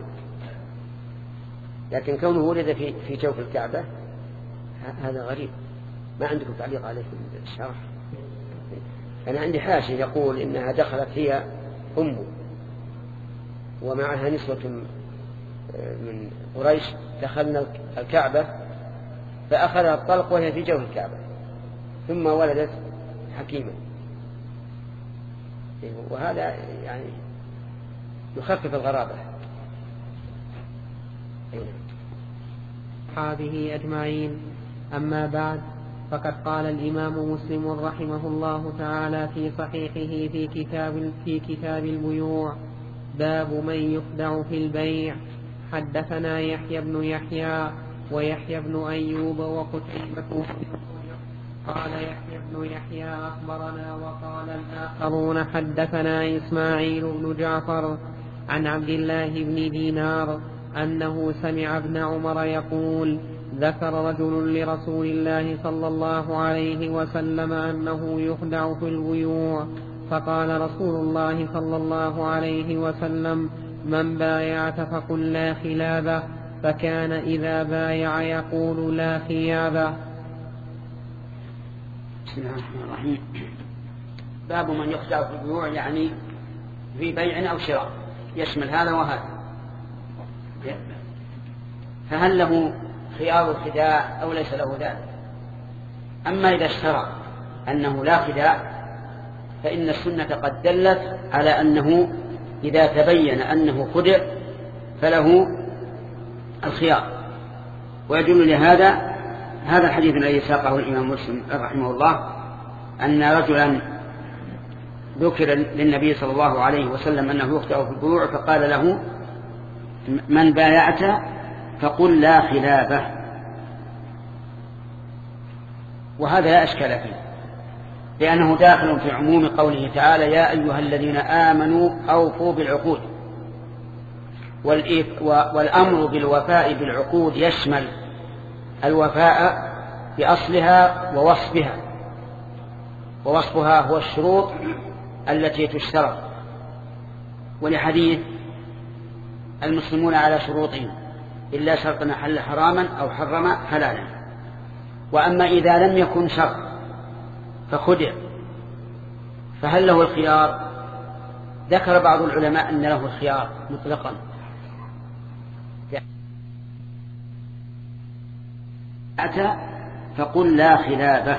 لكن كونه ولد في في جوف الكعبة هذا غريب. ما عندكم تعليق عليه في الشرح؟ أنا عندي حاشية يقول إنها دخلت هي أمه ومعها نسوة من قريش دخلنا الكعبة فأخذها الطلق وهي في جوف الكعبة ثم ولدت حكيما. وهذا يعني يخفف الغرابة. هذه أجمعين. أما بعد فقد قال الإمام مسلم رحمه الله تعالى في صحيحه في كتاب, في كتاب البيوع باب من يخدع في البيع. حدثنا يحيى بن يحيى ويحيى بن أيوب وقتيبة. قال يحيى بن يحيى أخبرنا وقال الآخرون حدثنا إسماعيل بن جعفر عن عبد الله بن دينار أنه سمع ابن عمر يقول ذكر رجل لرسول الله صلى الله عليه وسلم أنه يخدع في البيوع فقال رسول الله صلى الله عليه وسلم من بايعت فقل لا خلابه فكان إذا بايع يقول لا خيابه. بسم الله الرحمن الرحيم. باب من يخدع في البيوع يعني في بيع أو شراء يشمل هذا وهذا. فهل له خيار الخداع أو ليس له ذلك؟ أما إذا اشترى أنه لا خداع فإن السنة قد دلت على أنه إذا تبين أنه خدع فله الخيار. ويدل لهذا هذا الحديث الذي ساقه الإمام مسلم رحمه الله، أن رجلا ذكر للنبي صلى الله عليه وسلم أنه يخطئ في البيوع، فقال له: من بايعت فقل لا خلافه. وهذا لا أشكال فيه، لأنه داخل في عموم قوله تعالى: يا أيها الذين آمنوا أوفوا بالعقود. والأمر بالوفاء بالعقود يشمل الوفاء بأصلها ووصفها، ووصفها هو الشروط التي تشترط، ولحديث: المسلمون على شروطهم إلا شرطا حل حراما أو حرم حلالا. وأما إذا لم يكن شرط فخدع، فهل له الخيار؟ ذكر بعض العلماء أن له الخيار مطلقا، أتى فقل لا خلافه.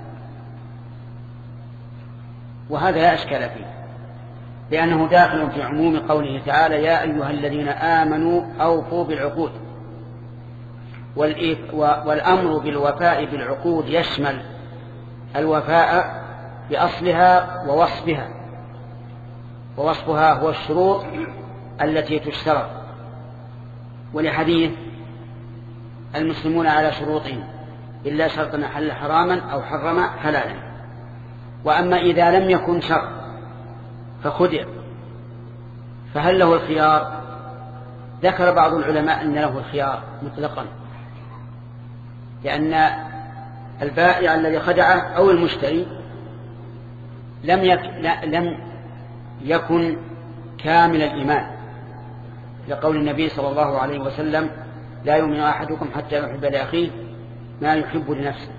وهذا لا أشكال فيه، لأنه داخل في عموم قوله تعالى: يا أيها الذين آمنوا أوفوا بالعقود. والأمر بالوفاء بالعقود يشمل الوفاء بأصلها ووصفها، ووصفها هو الشروط التي تشترط، ولحديث: المسلمون على شروطهم إلا شرطا حل حراما أو حرم حلالا. وأما إذا لم يكن شرط فخدع، فهل له الخيار؟ ذكر بعض العلماء أن له الخيار مطلقا، لأن البائع الذي خدعه أو المشتري لم يك... لم يكن كامل الإيمان، لقول النبي صلى الله عليه وسلم: لا يؤمن أحدكم حتى يحب لأخيه ما يحب لنفسه.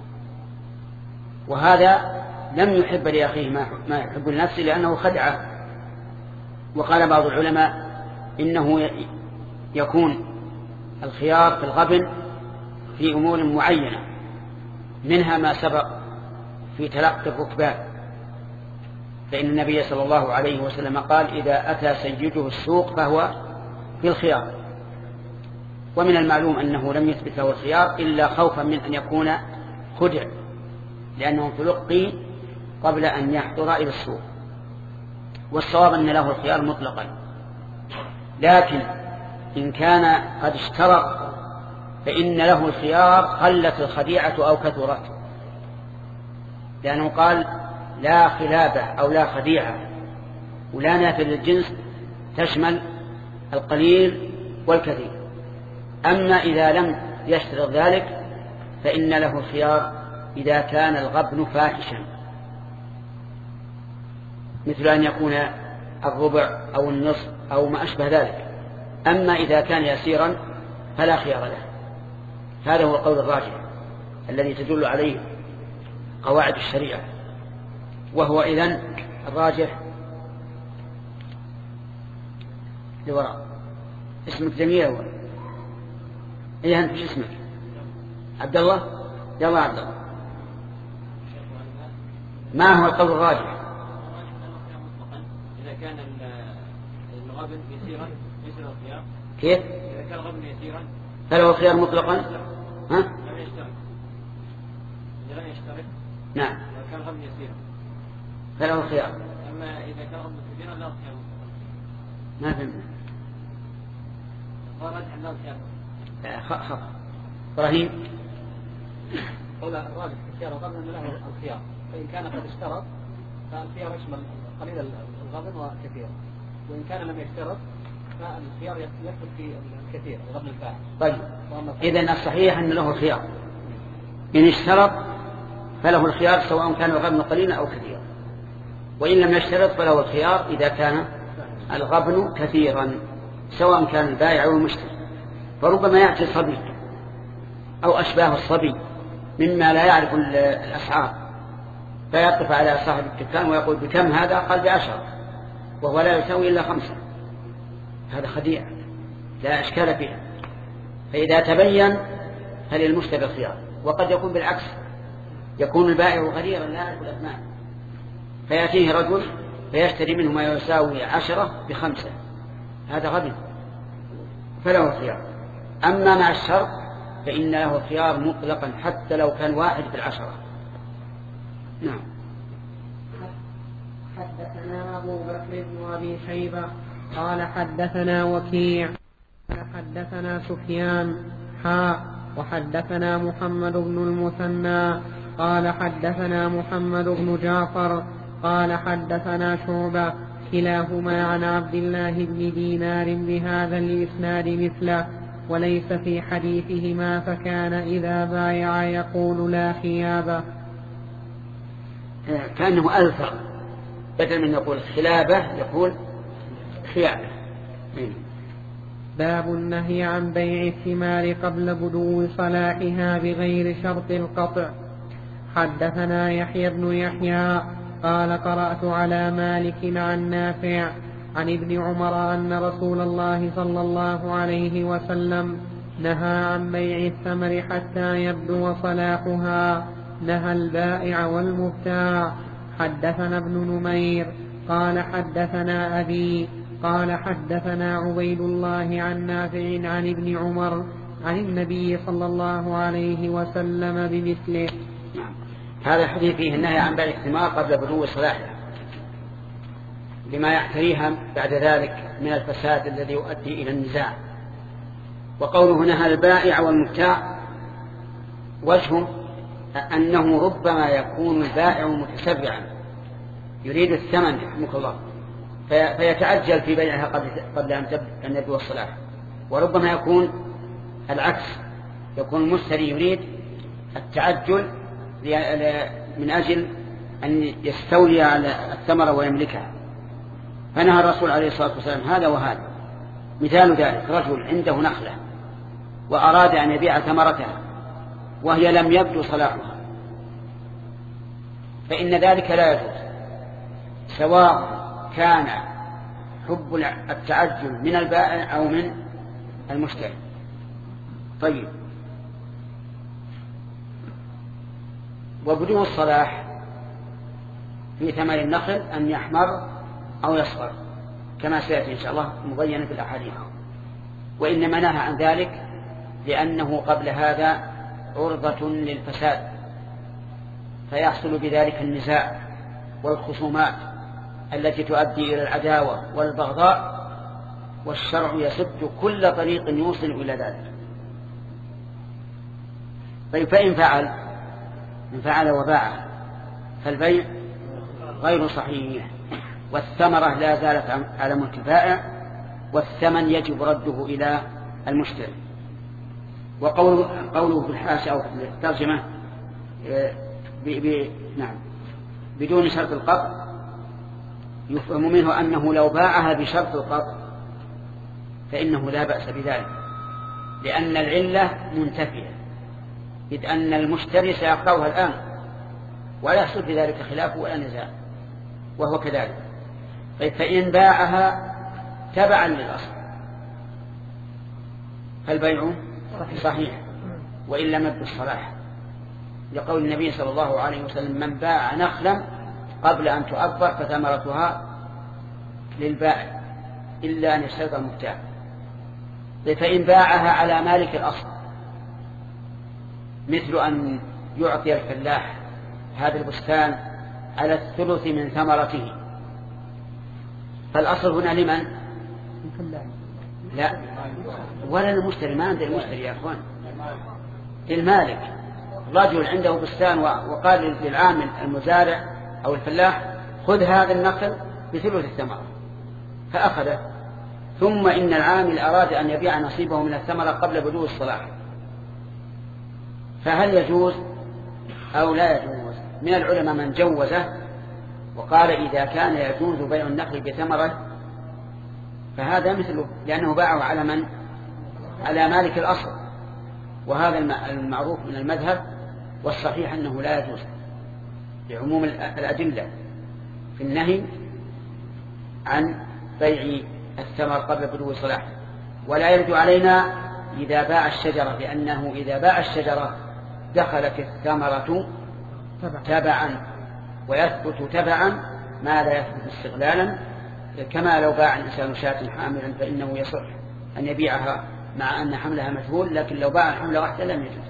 وهذا لم يحب لأخيه ما يحب لنفسه لأنه خدعه. وقال بعض العلماء إنه يكون الخيار في الغبن في أمور معينة، منها ما سبق في تلقي الركبان، فإن النبي صلى الله عليه وسلم قال: إذا أتى سيده السوق فهو في الخيار. ومن المعلوم أنه لم يثبت له الخيار إلا خوفا من أن يكون خدع، لأنه تلقي قبل أن يحضر إلى السوق. والصواب أن له الخيار مطلقا، لكن إن كان قد اشترط فإن له الخيار قلت الخديعة أو كثرت، لأنه قال: لا خلافة أو لا خديعة، ولا نافذ للجنس تشمل القليل والكثير. أما إذا لم يشترط ذلك فإن له الخيار إذا كان الغبن فاحشا، مثل أن يكون الربع أو النصف أو ما أشبه ذلك. أما إذا كان يسيرا فلا خيار له. هذا هو القول الراجح الذي تدل عليه قواعد الشريعة، وهو إذن الراجح لوراء. اسمك جميل أول. إيه أنت؟ إيش اسمك؟ عبد الله؟ يلا عبد الله. ما هو القول الراجح؟ إذا كان الغبن يسيرا يسير الخيار. كيف؟ إذا كان الغبن يسيرا فله الخيار مطلقا. ها؟ لم يشترك. إذا لم يشترك. نعم. إذا كان الغبن يسيرا فله الخيار. أما إذا كان الغبن كثيرا لا خيار. ما فهمت. الراجح لا خيار. خ خ إبراهيم. قول الراجح في الخيار الغبن أن له الخيار، فإن كان قد اشترط فالخيار يشمل قليل الغبن وكثير، وإن كان لم يشترط فالخيار يدخل في الكثير الغبن الفاحش. طيب إذن الصحيح أن له الخيار، إن اشترط فله الخيار سواء كان الغبن قليلا أو كثيرا، وإن لم يشترط فله الخيار إذا كان الغبن كثيرا، سواء كان البائع أو المشتري. فربما يأتي صبي أو أشباه الصبي مما لا يعرف الأسعار، فيقف على صاحب الدكان ويقول: بكم هذا؟ قال: بعشرة، وهو لا يساوي إلا خمسة. هذا خديعة لا إشكال فيها. فإذا تبين فللمشتري الخيار. وقد يكون بالعكس، يكون البائع غريرا لا يعرف الأثمان، فيأتيه رجل فيشتري منه ما يساوي عشرة بخمسة، هذا غبي، فله الخيار. أما مع الشرط فإن له خيار مطلقا حتى لو كان واحد في العشرة. نعم. حدثنا أبو بكر بن أبي شيبة قال حدثنا وكيع حدثنا سفيان حاء وحدثنا محمد بن المثنى قال حدثنا محمد بن جعفر قال حدثنا شعبة كلاهما عن عبد الله بن دينار بهذا الإسناد مثله وليس في حديثهما فكان إذا بايع يقول لا خيابة. كأنه ألفق بدل من يقول خلابة يقول خيابة. باب النهي عن بيع الثمار قبل بدو صلاحها بغير شرط القطع. حدثنا يحيى بن يحيى قال قرأت على مالك عن نافع عن ابن عمر أن رسول الله صلى الله عليه وسلم نهى عن بيع الثمر حتى يبدو صلاحها، نهى البائع والمبتاع. حدثنا ابن نمير قال حدثنا أبي قال حدثنا عبيد الله عن نافع عن ابن عمر عن النبي صلى الله عليه وسلم بمثله. هذا الحديث فيه النهي عن بيع الثمار قبل بدو صلاحها لما يحتريها بعد ذلك من الفساد الذي يؤدي إلى النزاع. وقوله نهى البائع والمبتاع وجهه أنه ربما يكون البائع متسرعا يريد الثمن رحمك الله فيتعجل في بيعها قبل أن يبدو الصلاح، وربما يكون العكس، يكون المشتري يريد التعجل من أجل أن يستولي على الثمرة ويملكها. فنهى الرسول عليه الصلاة والسلام هذا وهذا. مثال ذلك رجل عنده نخلة وأراد أن يبيع ثمرتها وهي لم يبدو صلاحها، فإن ذلك لا يجوز، سواء كان حب التعجل من البائع أو من المشتري. طيب، وبدو الصلاح في ثمر النخل أن يحمر أو يصفر كما سيأتي إن شاء الله مبينا في الأحاديث، وإنما نهى عن ذلك لأنه قبل هذا عرضة للفساد فيحصل بذلك النزاع والخصومات التي تؤدي إلى العداوة والبغضاء، والشرع يسد كل طريق يوصل إلى ذلك. طيب، فإن فعل إن فعل وباع فالبيع غير صحيح، والثمرة لا زالت على ملك البائع، والثمن يجب رده إلى المشتري. وقوله قوله في الحاشية أو في الترجمة ب... ب... نعم بدون شرط القطع يفهم منه أنه لو باعها بشرط القطع فإنه لا بأس بذلك، لأن العلة منتفية، إذ أن المشتري سيقطعها الآن ولا يحصل في ذلك خلاف ولا نزاع، وهو كذلك. فإن باعها تبعا للأصل فالبيع صحيح وإن لم يبدو الصلاح، لقول النبي صلى الله عليه وسلم من باع نخلا قبل أن تؤبر فثمرتها للبائع إلا أن يشترط المبتاع. فإن باعها على مالك الأصل مثل أن يعطي الفلاح هذا البستان على الثلث من ثمرته، فالأصل هنا لمن؟ لا، ولا المشتري، ما عند المشتري يا أخوان، المالك. رجل عنده بستان وقال للعامل المزارع أو الفلاح خذ هذا النخل بثلث الثمرة، فأخذه، ثم إن العامل أراد أن يبيع نصيبه من الثمرة قبل بدو الصلاح، فهل يجوز أو لا يجوز؟ من العلماء من جوزه وقال إذا كان يجوز بيع النخل بثمرة فهذا مثله، لأنه باعه على من؟ على مالك الأصل، وهذا المعروف من المذهب، والصحيح أنه لا يجوز لعموم الأدلة في النهي عن بيع الثمر قبل بدو صلاح. ولا يرد علينا إذا باع الشجرة، لأنه إذا باع الشجرة دخلت الثمرة تبعا، ويثبت تبعا ما لا يثبت استغلالا، كما لو باع الإنسان شاة حاملا فإنه يصح أن يبيعها مع أن حملها مجهول، لكن لو باع الحملة واحدة لم يجوز.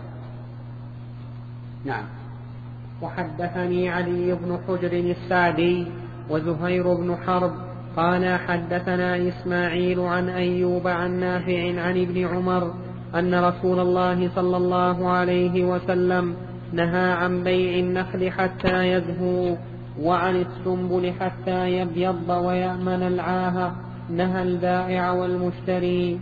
نعم. وحدثني علي بن حجر السعدي وزهير بن حرب قال حدثنا إسماعيل عن أيوب عن نافع عن ابن عمر أن رسول الله صلى الله عليه وسلم نهى عن بيع النخل حتى يزهو وعن السنبل حتى يبيض ويأمن العاهة، نهى البائع والمشتري.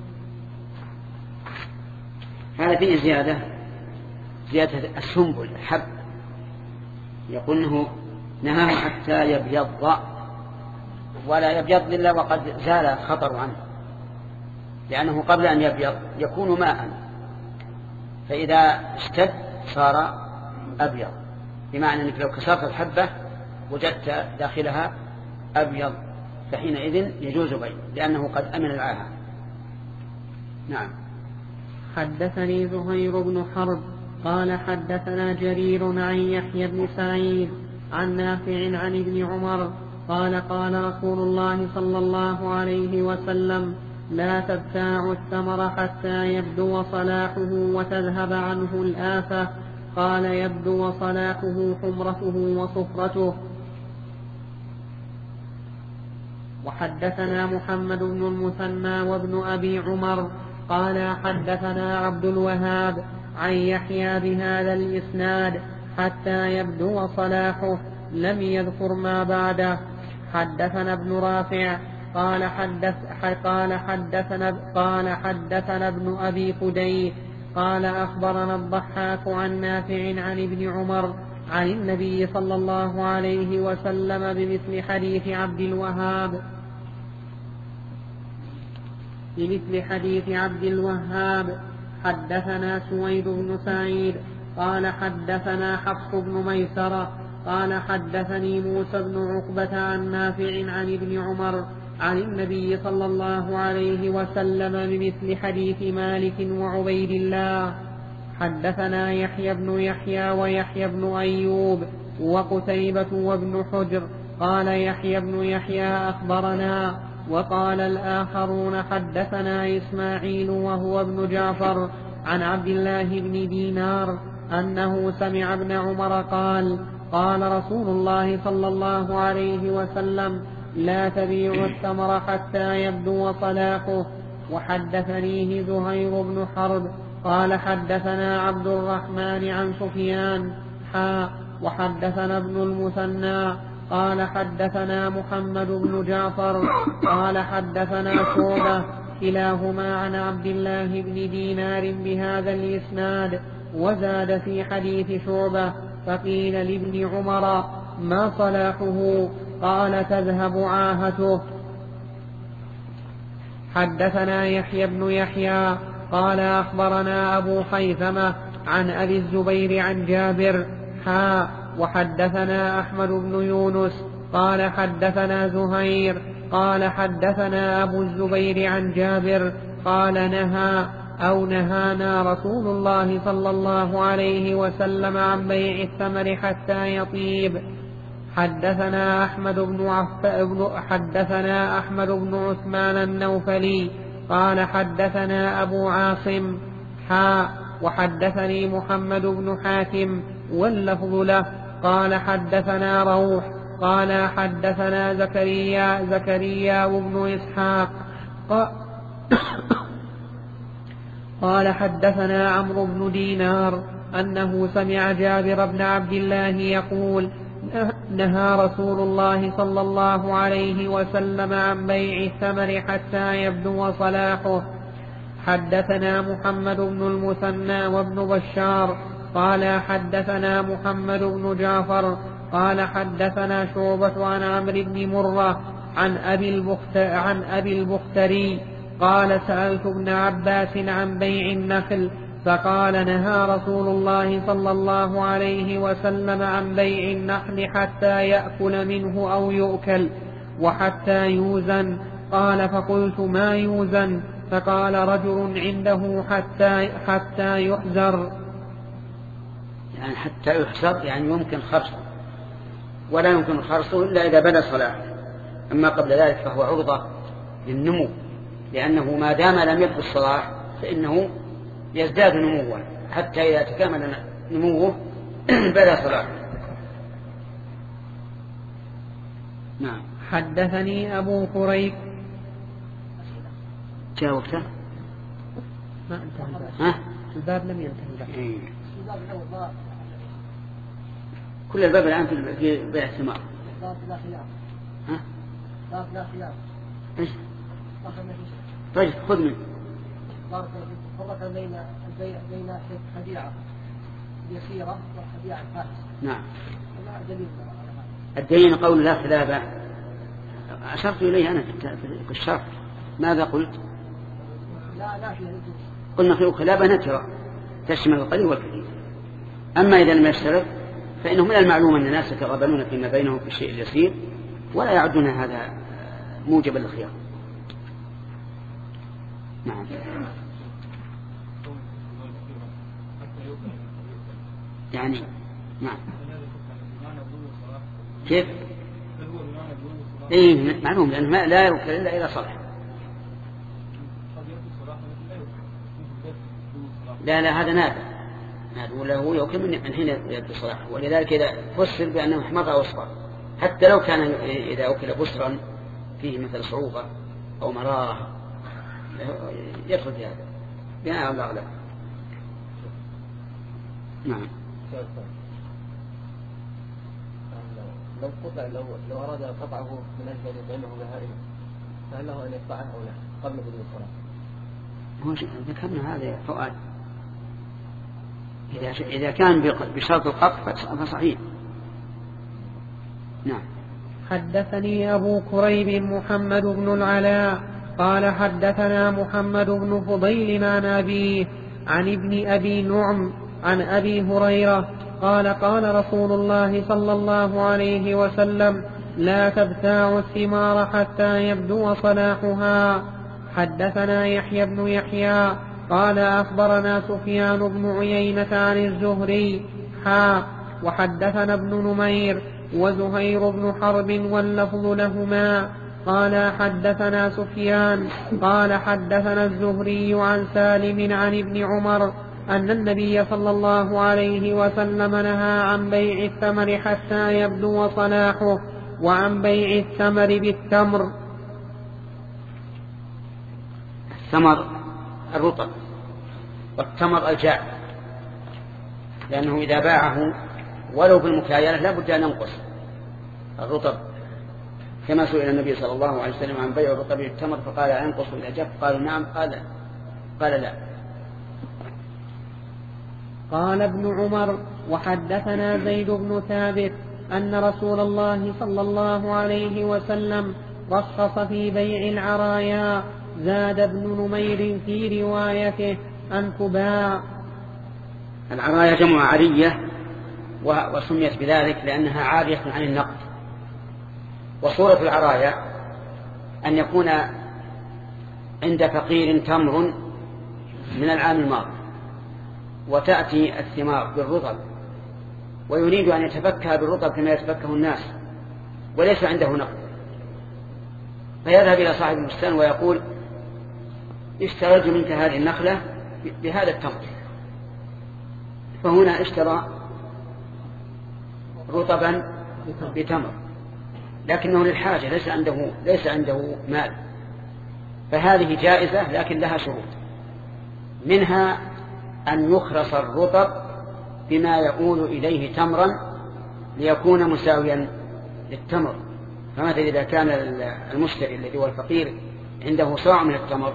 هذا فيه زيادة، زيادة السنبل الحب، يقول انه نهاه حتى يبيض، ولا يبيض إلا وقد زال الخطر عنه، لأنه قبل أن يبيض يكون ماء، فإذا اشتد صار أبيض، بمعنى أنك لو كسرت الحبة وجدت داخلها أبيض فحينئذ يجوز بيع لأنه قد أمن العاهة. نعم. حدثني زهير بن حرب قال حدثنا جرير عن يحيى بن سعيد عن نافع عن ابن عمر قال قال رسول الله صلى الله عليه وسلم لا تبتاع الثمر حتى يبدو صلاحه وتذهب عنه الآفة. قال يبدو صلاحه حمرته وصفرته. وحدثنا محمد بن المثنى وابن أبي عمر قال حدثنا عبد الوهاب عن يحيى بهذا الإسناد حتى يبدو صلاحه، لم يذكر ما بعده. حدثنا ابن رافع قال حدث قال حدثنا قال حدثنا ابن أبي فديك قال أخبرنا الضحاك عن نافع عن ابن عمر عن النبي صلى الله عليه وسلم بمثل حديث عبد الوهاب بمثل حديث عبد الوهاب. حدثنا سويد بن سعيد قال حدثنا حفص بن ميسرة قال حدثني موسى بن عقبة عن نافع عن ابن عمر عن النبي صلى الله عليه وسلم بمثل حديث مالك وعبيد الله. حدثنا يحيى بن يحيى ويحيى بن أيوب وقتيبة وابن حجر قال يحيى بن يحيى أخبرنا، وقال الآخرون حدثنا إسماعيل وهو ابن جعفر عن عبد الله بن دينار أنه سمع ابن عمر قال قال رسول الله صلى الله عليه وسلم لا تبيع الثمر حتى يبدو صلاحه. وحدثنيه زهير بن حرب قال حدثنا عبد الرحمن عن سفيان حا وحدثنا ابن المثنى قال حدثنا محمد بن جعفر قال حدثنا شعبة كلاهما عن عبد الله بن دينار بهذا الإسناد، وزاد في حديث شعبة فقيل لابن عمر ما صلاحه؟ قال تذهب عاهته. حدثنا يحيى بن يحيى قال أخبرنا أبو خيثمة عن أبي الزبير عن جابر حا وحدثنا أحمد بن يونس قال حدثنا زهير قال حدثنا أبو الزبير عن جابر قال نهى أو نهانا رسول الله صلى الله عليه وسلم عن بيع الثمر حتى يطيب. حدثنا أحمد بن عف... حدثنا أحمد بن عثمان النوفلي قال حدثنا أبو عاصم حا وحدثني محمد بن حاتم واللفظ له قال حدثنا روح قال حدثنا زكريا زكريا بن إسحاق قال حدثنا عمرو بن دينار أنه سمع جابر بن عبد الله يقول نهى رسول الله صلى الله عليه وسلم عن بيع الثمر حتى يبدو صلاحه. حدثنا محمد بن المثنى وابن بشار قال حدثنا محمد بن جعفر قال حدثنا شعبة عن عمرو بن مرة عن أبي, البخت... عن أبي البختري قال سألت ابن عباس عن بيع النخل فقال نهى رسول الله صلى الله عليه وسلم عن بيع النخل حتى يأكل منه أو يؤكل وحتى يوزن. قال فقلت ما يوزن؟ فقال رجل عنده حتى, حتى يحزر، يعني حتى يحزر يعني يمكن خرصه، ولا يمكن خرصه إلا إذا بدا صلاحه، أما قبل ذلك فهو عرضة للنمو لأنه ما دام لم يبدو الصلاح فإنه يزداد نموا حتى إذا تكامل نموه بدا صلاح. نعم. حدثني أبو كريب. جاء وقته؟ ما انتهى الباب. ها؟ الباب لم ينتهي. إيه. كل الباب الآن في بيع الثمار. لا خيار. ها؟ لا خيار. إيش؟ طيب خذ منه. فرق بين البيع بين الخديعة اليسيرة والخديعة الفاحشة. نعم. وما دليل الدين قول لا خلافة أشرت إليه أنا في الشرح. ماذا قلت؟ لا لا شيء. قلنا في خلافة نكرة تشمل القليل والكثير. أما إذا لم يشترط فإنه من المعلوم أن الناس يتغابنون فيما بينهم في الشيء اليسير ولا يعدون هذا موجب للخيار. نعم. يعني نعم. كيف؟ إيه معلوم لأنه ما لا يوكل إلا إلى صلاح. لا لا هذا نادر نادر ولا هو يوكل من حين يبدو صلاح. ولذلك إذا فسر بأنه احمر أو أصفر حتى لو كان إذا أكل بسرا فيه مثل صعوبة أو مرارة يدخل في هذا بناء على الأغلب. نعم. لو قطع لو لو أراد قطعه من أجل بينه بهائم فهل له أن يقطعه أو لا قبل بدء الصلاة؟ هو ذكرنا هذا فؤاد إذا إذا كان بشرط القطع فصحيح. نعم. حدثني أبو كريب محمد بن العلاء قال حدثنا محمد بن فضيل عن أبيه عن ابن أبي نعم عن أبي هريرة قال قال رسول الله صلى الله عليه وسلم لا تبتاعوا الثمار حتى يبدو صلاحها. حدثنا يحيى بن يحيى قال أخبرنا سفيان بن عيينة عن الزهري حا وحدثنا ابن نمير وزهير بن حرب واللفظ لهما قال حدثنا سفيان قال حدثنا الزهري عن سالم عن ابن عمر أن النبي صلى الله عليه وسلم نهى عن بيع الثمر حتى يبدو صلاحه وعن بيع الثمر بالتمر. الثمر الرطب والتمر الجاف لأنه إذا باعه ولو بالمكايلة لا بد أن ينقص الرطب كما سئل النبي صلى الله عليه وسلم عن بيع الرطب بالتمر فقال ينقص إذا جاف قالوا نعم قال قال لا. قال ابن عمر وحدثنا زيد بن ثابت أن رسول الله صلى الله عليه وسلم رخص في بيع العرايا. زاد ابن نمير في روايته أن تباع. العرايا جمع عرية وسميت بذلك لأنها عارية عن النقد. وصورة العرايا أن يكون عند فقير تمر من العام الماضي وتأتي الثمار بالرطب ويريد أن يتفكها بالرطب كما يتفكه الناس وليس عنده نقد فيذهب إلى صاحب البستان ويقول اشتريت منك هذه النخلة بهذا التمر. فهنا اشترى رطبا بتمر لكنه للحاجة ليس عنده ليس عنده مال. فهذه جائزة لكن لها شروط منها أن يخرص الرطب بما يقول إليه تمرا ليكون مساويا للتمر. فمثلا إذا كان المشتري الذي هو الفقير عنده صاع من التمر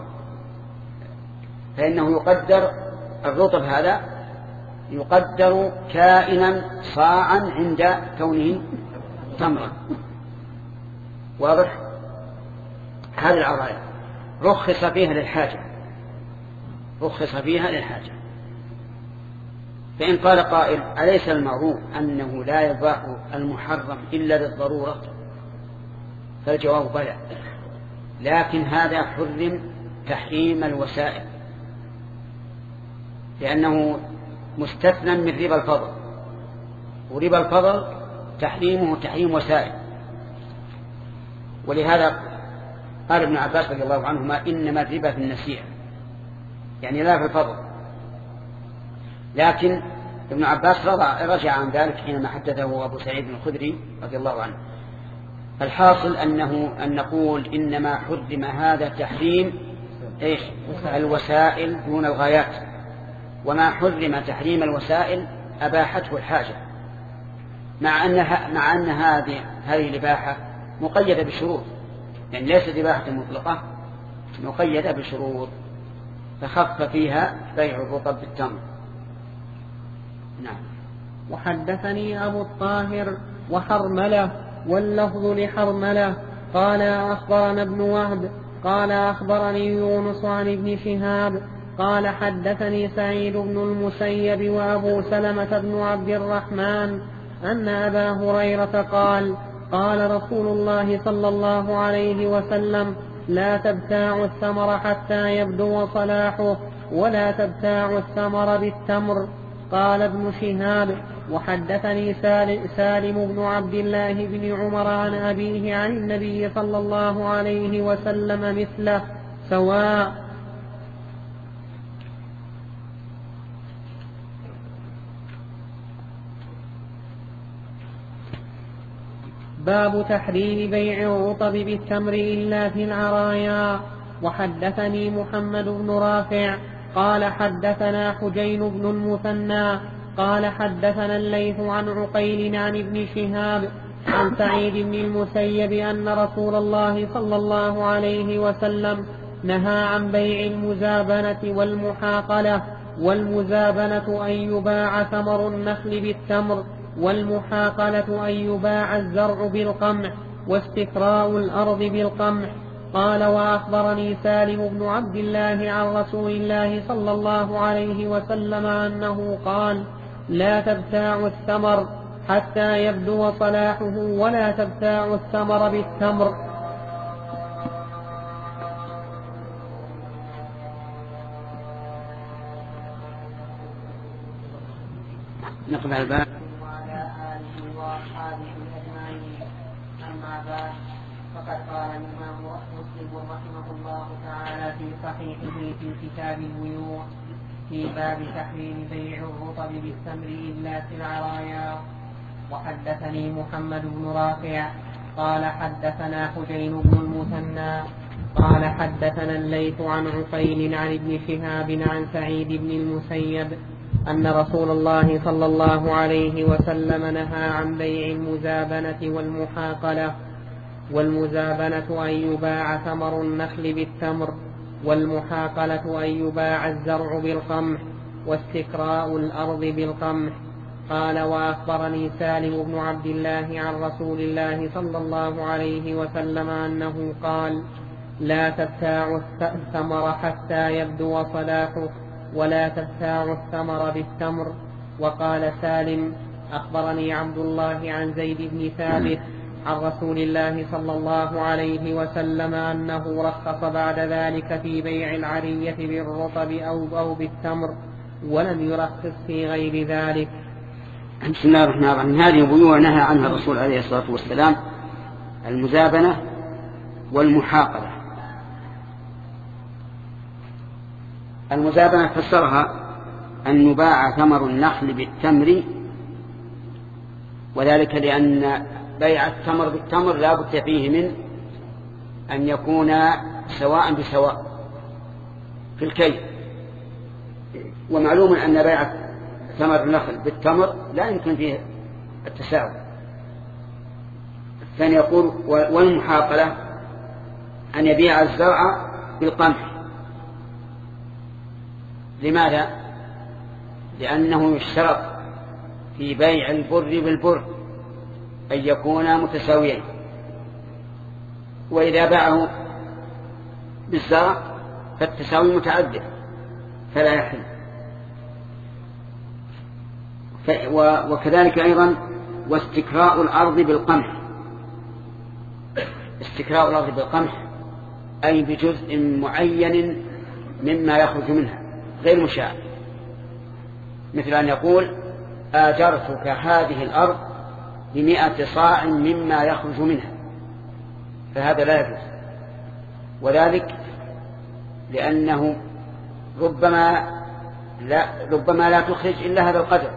فإنه يقدر الرطب هذا يقدر كائنا صاعا عند كونه تمرا. واضح؟ هذه العرايا رخص فيها للحاجة رخص فيها للحاجة. فإن قال قائل أليس المعروف أنه لا يباع المحرم إلا للضرورة؟ فالجواب بلى لكن هذا حرم تحريم الوسائل لأنه مستثنى من ربا الفضل وربا الفضل تحريمه تحريم وسائل. ولهذا قال ابن عباس رضي الله عنهما إنما الربا في النسيئة، يعني لا في الفضل. لكن ابن عباس رجع عن ذلك حينما حدثه أبو سعيد الخدري رضي الله عنه. الحاصل أنه أن نقول إنما حرم هذا تحريم إيش؟ الوسائل دون الغايات، وما حرم تحريم الوسائل أباحته الحاجة، مع أن مع أن هذه هذه الإباحة مقيدة بشروط، يعني ليست إباحة مطلقة، مقيدة بشروط، فخف فيها بيع الرطب بالتمر. نعم. وحدثني أبو الطاهر وحرملة، واللفظ لحرملة قال أخبرنا ابن وهب قال أخبرني يونس عن ابن شهاب قال حدثني سعيد بن المسيب وأبو سلمة بن عبد الرحمن أن أبا هريرة قال قال رسول الله صلى الله عليه وسلم لا تبتاعوا الثمر حتى يبدو صلاحه ولا تبتاعوا الثمر بالتمر. قال ابن شهاب وحدثني سالم بن عبد الله بن عمر عن أبيه عن النبي صلى الله عليه وسلم مثله سواء. باب تحريم بيع الرطب بالتمر إلا في العرايا. وحدثني محمد بن رافع قال حدثنا حجين بن المثنى قال حدثنا الليث عن عقيل عن ابن شهاب عن سعيد بن المسيب أن رسول الله صلى الله عليه وسلم نهى عن بيع المزابنة والمحاقلة. والمزابنة أن يباع ثمر النخل بالتمر، والمحاقلة أن يباع الزرع بالقمح، واستكراء الأرض بالقمح. قال وأخبرني سالم بن عبد الله عن رسول الله صلى الله عليه وسلم أنه قال لا تبتاعوا الثمر حتى يبدو صلاحه ولا تبتاعوا الثمر بالتمر. نقل الباب. وعلى آله وأصحابه أجمعين. أما بعد، فقد قال الإمام مسلم رحمه الله تعالى في صحيحه في كتاب البيوع في باب تحريم بيع الرطب بالتمر إلا في العرايا. وحدثني محمد بن رافع قال حدثنا حجين بن المثنى قال حدثنا الليث عن عقيل عن ابن شهاب عن سعيد بن المسيب أن رسول الله صلى الله عليه وسلم نهى عن بيع المزابنة والمحاقلة. والمزابنة أن يباع ثمر النخل بالتمر، والمحاقلة أن يباع الزرع بالقمح، واستكراء الأرض بالقمح. قال وأخبرني سالم بن عبد الله عن رسول الله صلى الله عليه وسلم أنه قال لا تبتاعوا الثمر حتى يبدو صلاحه ولا تبتاعوا الثمر بالتمر. وقال سالم أخبرني عبد الله عن زيد بن ثابت عن رسول الله صلى الله عليه وسلم أنه رخص بعد ذلك في بيع العرية بالرطب أو, أو بالتمر، ولم يرخص في غير ذلك. بسم الله الرحمن الرحيم. هذه بيوع نهى عنها الرسول عليه الصلاة والسلام: المزابنة والمحاقلة. المزابنة فسرها أن يباع ثمر النخل بالتمر، وذلك لأن بيع التمر بالتمر لا بد فيه من أن يكون سواء بسواء في الكيل، ومعلوم أن بيع ثمر النخل بالتمر لا يمكن فيه التساوي. الثاني يقول والمحاقلة أن يبيع الزرع بالقمح. لماذا؟ لأنه يشترط في بيع البر بالبر أن يكونا متساويين، وإذا باعه بالزرع فالتساوي متعدد فلا يحل. وكذلك أيضا واستكراء الأرض بالقمح. استكراء الأرض بالقمح أي بجزء معين مما يخرج منها غير مشاع، مثل أن يقول آجرتك هذه الأرض بمئة صاع مما يخرج منها، فهذا لا يجوز. وذلك لأنه ربما لا, ربما لا تخرج إلا هذا القدر،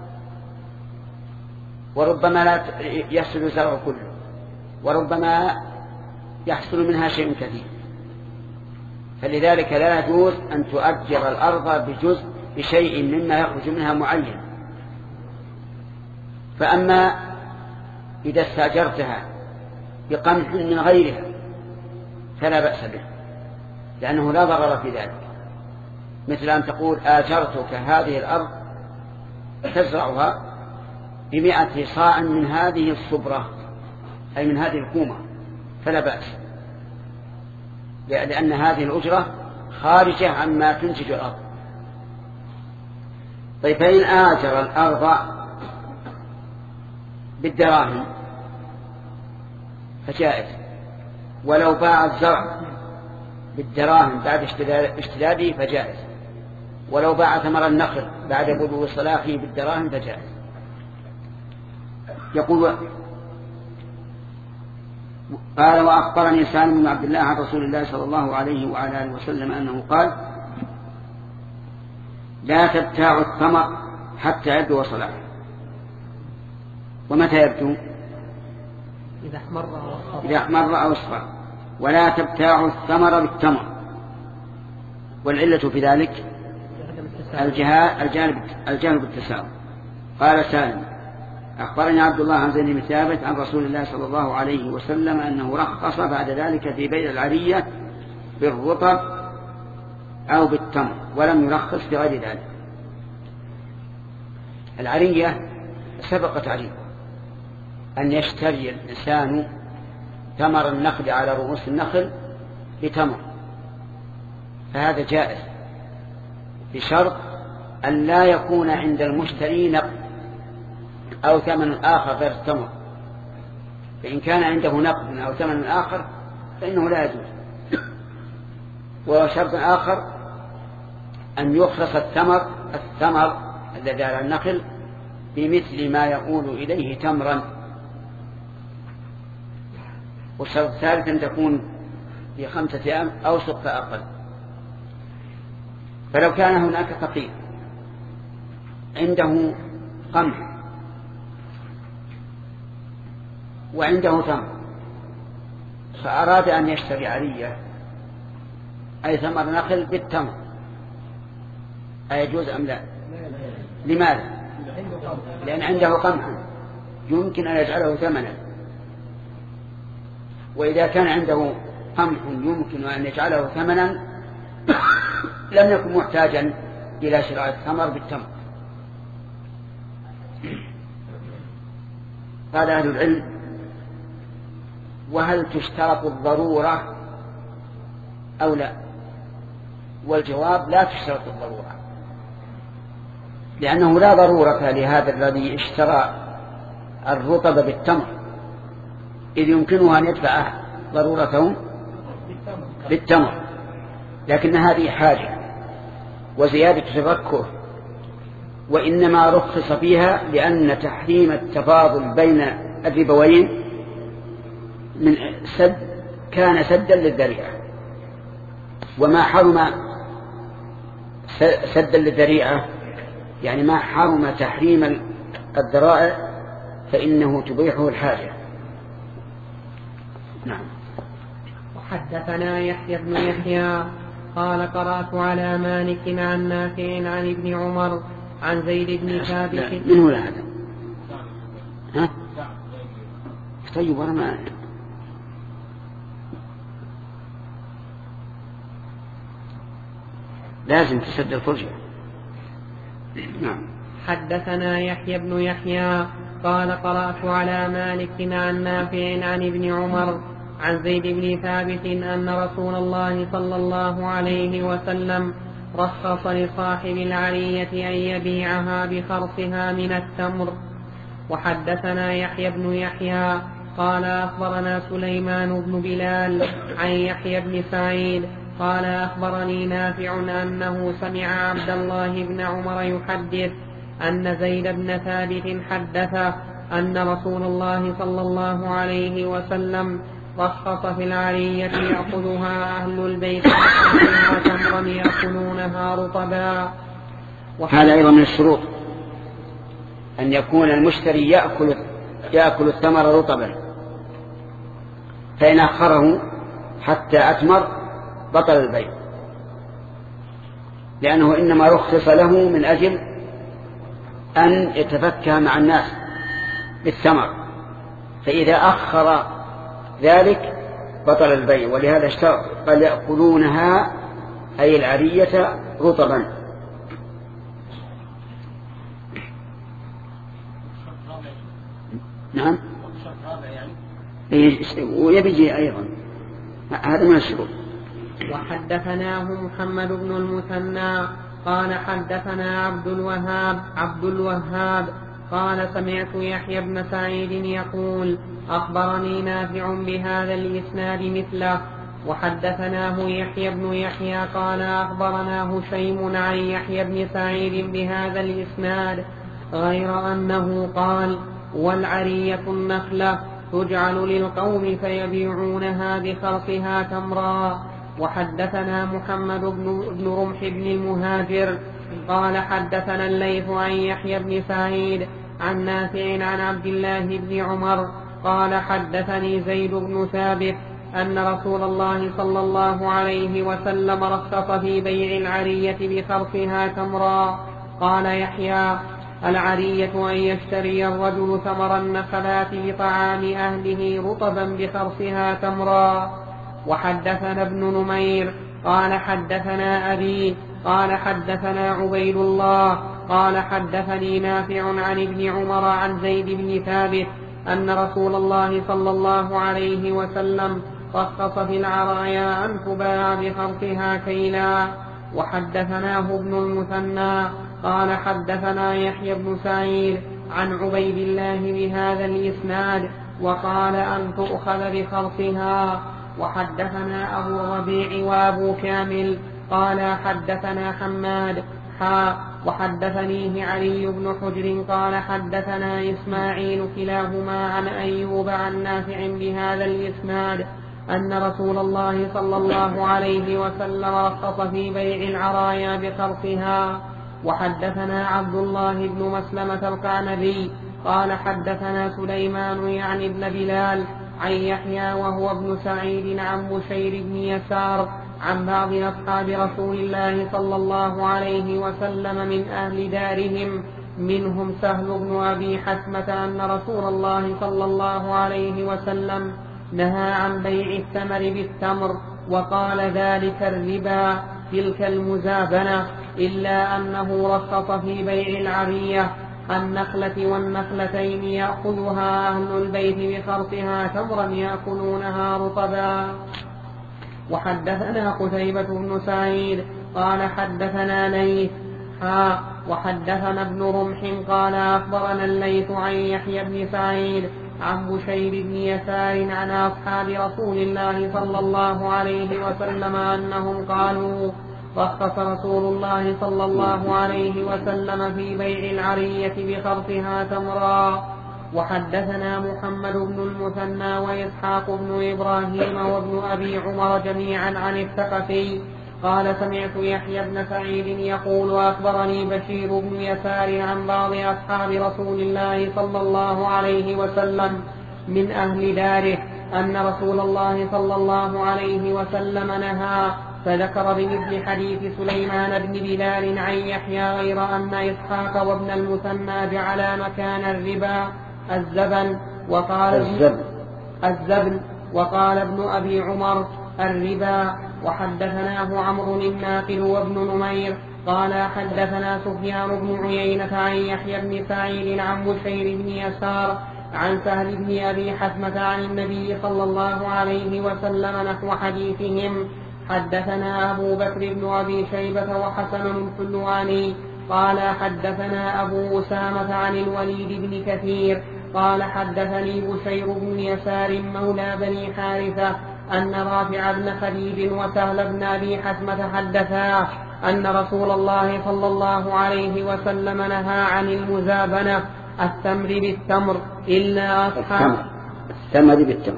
وربما لا يحصل الزرع كله، وربما يحصل منها شيء كثير. فلذلك لا يجوز أن تؤجر الأرض بجزء بشيء مما يخرج منها معين. فأما إذا استأجرتها بقمح من غيرها فلا بأس به، لأنه لا ضرر في ذلك، مثل أن تقول آجرتك هذه الأرض تزرعها بمئة صاع من هذه الصبرة، أي من هذه الكومة، فلا بأس، لأن هذه الأجرة خارجة عما تنتج الأرض. طيب فإن آجر الأرض بالدراهم فجائز، ولو باع الزرع بالدراهم بعد اشتداده فجائز، ولو باع ثمر النخل بعد بلوغ صلاحه بالدراهم فجائز. يقول قال وأخبرني سالم بن عبد الله عن رسول الله صلى الله عليه وعلى آله وسلم أنه قال لا تبتاع الثمر حتى يبدو صلاحه. ومتى يبدو؟ إذا احمر أو اصفر. إذا احمر أو اصفر. ولا تبتاع الثمر بالتمر. والعلة في ذلك الجهل بالتساوي. قال سالم أخبرني عبد الله عن زيد بن ثابت عن رسول الله صلى الله عليه وسلم أنه رخص بعد ذلك في بيع العرية بالرطب أو بالتمر، ولم يرخص في غير ذلك. العرية سبق تعريفه، أن يشتري الإنسان ثمر النخل على رؤوس النخل بتمر، فهذا جائز بشرط أن لا يكون عند المشتري نقد أو ثمن آخر غير التمر. فإن كان عنده نقد أو ثمن آخر فإنه لا يجوز. وشرط آخر أن يخلص الثمر الثمر الذي على النخل بمثل ما يقول إليه تمرا. والشرط الثالث أن تكون بخمسة أيام أو سقف أقل. فلو كان هناك فقير عنده قمح وعنده تمر فأراد أن يشتري عرية أي ثمر نخل بالتمر، أيجوز أم لا؟ لماذا؟ لأن عنده قمح يمكن أن يجعله ثمنا، وإذا كان عنده قمح يمكن أن يجعله ثمنا لم يكن محتاجا إلى شراء الثمر بالتمر. قال أهل العلم وهل تشترط الضرورة أو لا؟ والجواب لا تشترط الضرورة، لأنه لا ضرورة لهذا الذي اشترى الرطب بالتمر، إذ يمكنه أن يدفع ضرورته بالتمر، لكن هذه حاجة وزيادة تذكر، وإنما رخص فيها لأن تحريم التفاضل بين الربوين من سد كان سدا للذريعة، وما حرم سدا للذريعة يعني ما حرم تحريم الذرائع فإنه تبيحه الحاجة. نعم. وحدثنا يحيى بن يحيى قال قرأت على مالك عن نافع عن ابن عمر عن زيد بن ثابت. من هو هذا؟ ها؟ طيب أنا ما لازم تسد الفرجة. نعم. حدثنا يحيى بن يحيى قال قرأت على مالك عن نافع عن ابن عمر عن زيد بن ثابت أن رسول الله صلى الله عليه وسلم رخص لصاحب العرية أن يبيعها بخرصها من التمر. وحدثنا يحيى بن يحيى قال أخبرنا سليمان بن بلال عن يحيى بن سعيد قال أخبرني نافع أنه سمع عبد الله بن عمر يحدث أن زيد بن ثابت حدثه أن رسول الله صلى الله عليه وسلم رخص في العرية يأخذها أهل البيت وفيها تمرا يأكلونها رطبا. هذا أيضا من الشروط أن يكون المشتري يأكل, يأكل الثمر رطبا، فإن أخره حتى أتمر بطل البيع، لأنه إنما رخص له من أجل أن يتفكه مع الناس بالثمر، فإذا أخر ذلك بطل البيع. ولهذا اشترط قال يأكلونها أي العرية رطبا. نعم ويبيجي أيضا هذا من الشروط. وحدثناه محمد بن المثنى قال حدثنا عبد الوهاب عبد الوهاب قال سمعت يحيى بن سعيد يقول أخبرني نافع بهذا الإسناد مثله. وحدثناه يحيى بن يحيى قال أخبرنا هشيم عن يحيى بن سعيد بهذا الإسناد غير أنه قال والعرية النخلة تجعل للقوم فيبيعونها بخرصها تمرا. وحدثنا محمد بن رمح بن المهاجر قال حدثنا الليث عن يحيى بن سعيد عن نافع عن عبد الله بن عمر قال حدثني زيد بن ثابت أن رسول الله صلى الله عليه وسلم رخص في بيع العرية بخرصها تمرا. قال يحيى العرية أن يشتري الرجل ثمر النخلات لطعام أهله رطبا بخرصها تمرا. وحدثنا ابن نمير قال حدثنا أبي قال حدثنا عبيد الله قال حدثني نافع عن ابن عمر عن زيد بن ثابت أن رسول الله صلى الله عليه وسلم رخص في العرايا أن تباع بخرصها كيلا. وحدثناه ابن المثنى قال حدثنا يحيى بن سعيد عن عبيد الله بهذا الإسناد وقال أن تؤخذ بخرصها. وحدثنا أبو الربيع وأبو كامل قال حدثنا حماد حا وحدثنيه علي بن حجر قال حدثنا إسماعيل كلاهما عن أيوب عن نافع بهذا الإسناد أن رسول الله صلى الله عليه وسلم رخص في بيع العرايا بخرصها. وحدثنا عبد الله بن مسلمة القعنبي قال حدثنا سليمان يعني ابن بلال عن يحيى وهو ابن سعيد عن بشير بن يسار عن بعض أصحاب رسول الله صلى الله عليه وسلم من أهل دارهم منهم سهل بن أبي حثمة أن رسول الله صلى الله عليه وسلم نهى عن بيع الثمر بالتمر وقال ذلك الربا تلك المزابنة، إلا أنه رخص في بيع العرية النخلة والنخلتين يأخذها أهل البيت بخرصها تمرا يأكلونها رطبا. وحدثنا قتيبة بن سعيد قال حدثنا ليث ها وحدثنا ابن رمح قال أخبرنا الليث عن يحيى بن سعيد عن بشير بن يسار عن أصحاب رسول الله صلى الله عليه وسلم أنهم قالوا رخص رسول الله صلى الله عليه وسلم في بيع العرية بخرصها تمرا. وحدثنا محمد بن المثنى وإسحاق بن إبراهيم وابن أبي عمر جميعا عن الثقفي قال سمعت يحيى بن سعيد يقول أخبرني بشير بن يسار عن بعض أصحاب رسول الله صلى الله عليه وسلم من أهل داره أن رسول الله صلى الله عليه وسلم نهى، فذكر بمثل حديث سليمان بن بلال عن يحيى غير أن إسحاق وابن المثنى جعلا مكان الربا الزبن وقال الزبن, الزبن وقال ابن أبي عمر الربا. وحدثناه عمرو الناقل وابن نمير قال حدثنا سفيان بن عيينة عن يحيى بن سعيد عن بشير بن يسار عن سهل بن أبي حثمة عن النبي صلى الله عليه وسلم نحو حديثهم. حدثنا أبو بكر بن أبي شيبة وحسن الحلواني قال حدثنا أبو أسامة عن الوليد بن كثير قال حدثني بشير بن يسار مولى بني حارثة أن رافع بن خديج وسهل بن أبي حثمة حدثا أن رسول الله صلى الله عليه وسلم نهى عن المزابنة التمر بالتمر إلا أصحاب التمر بالتمر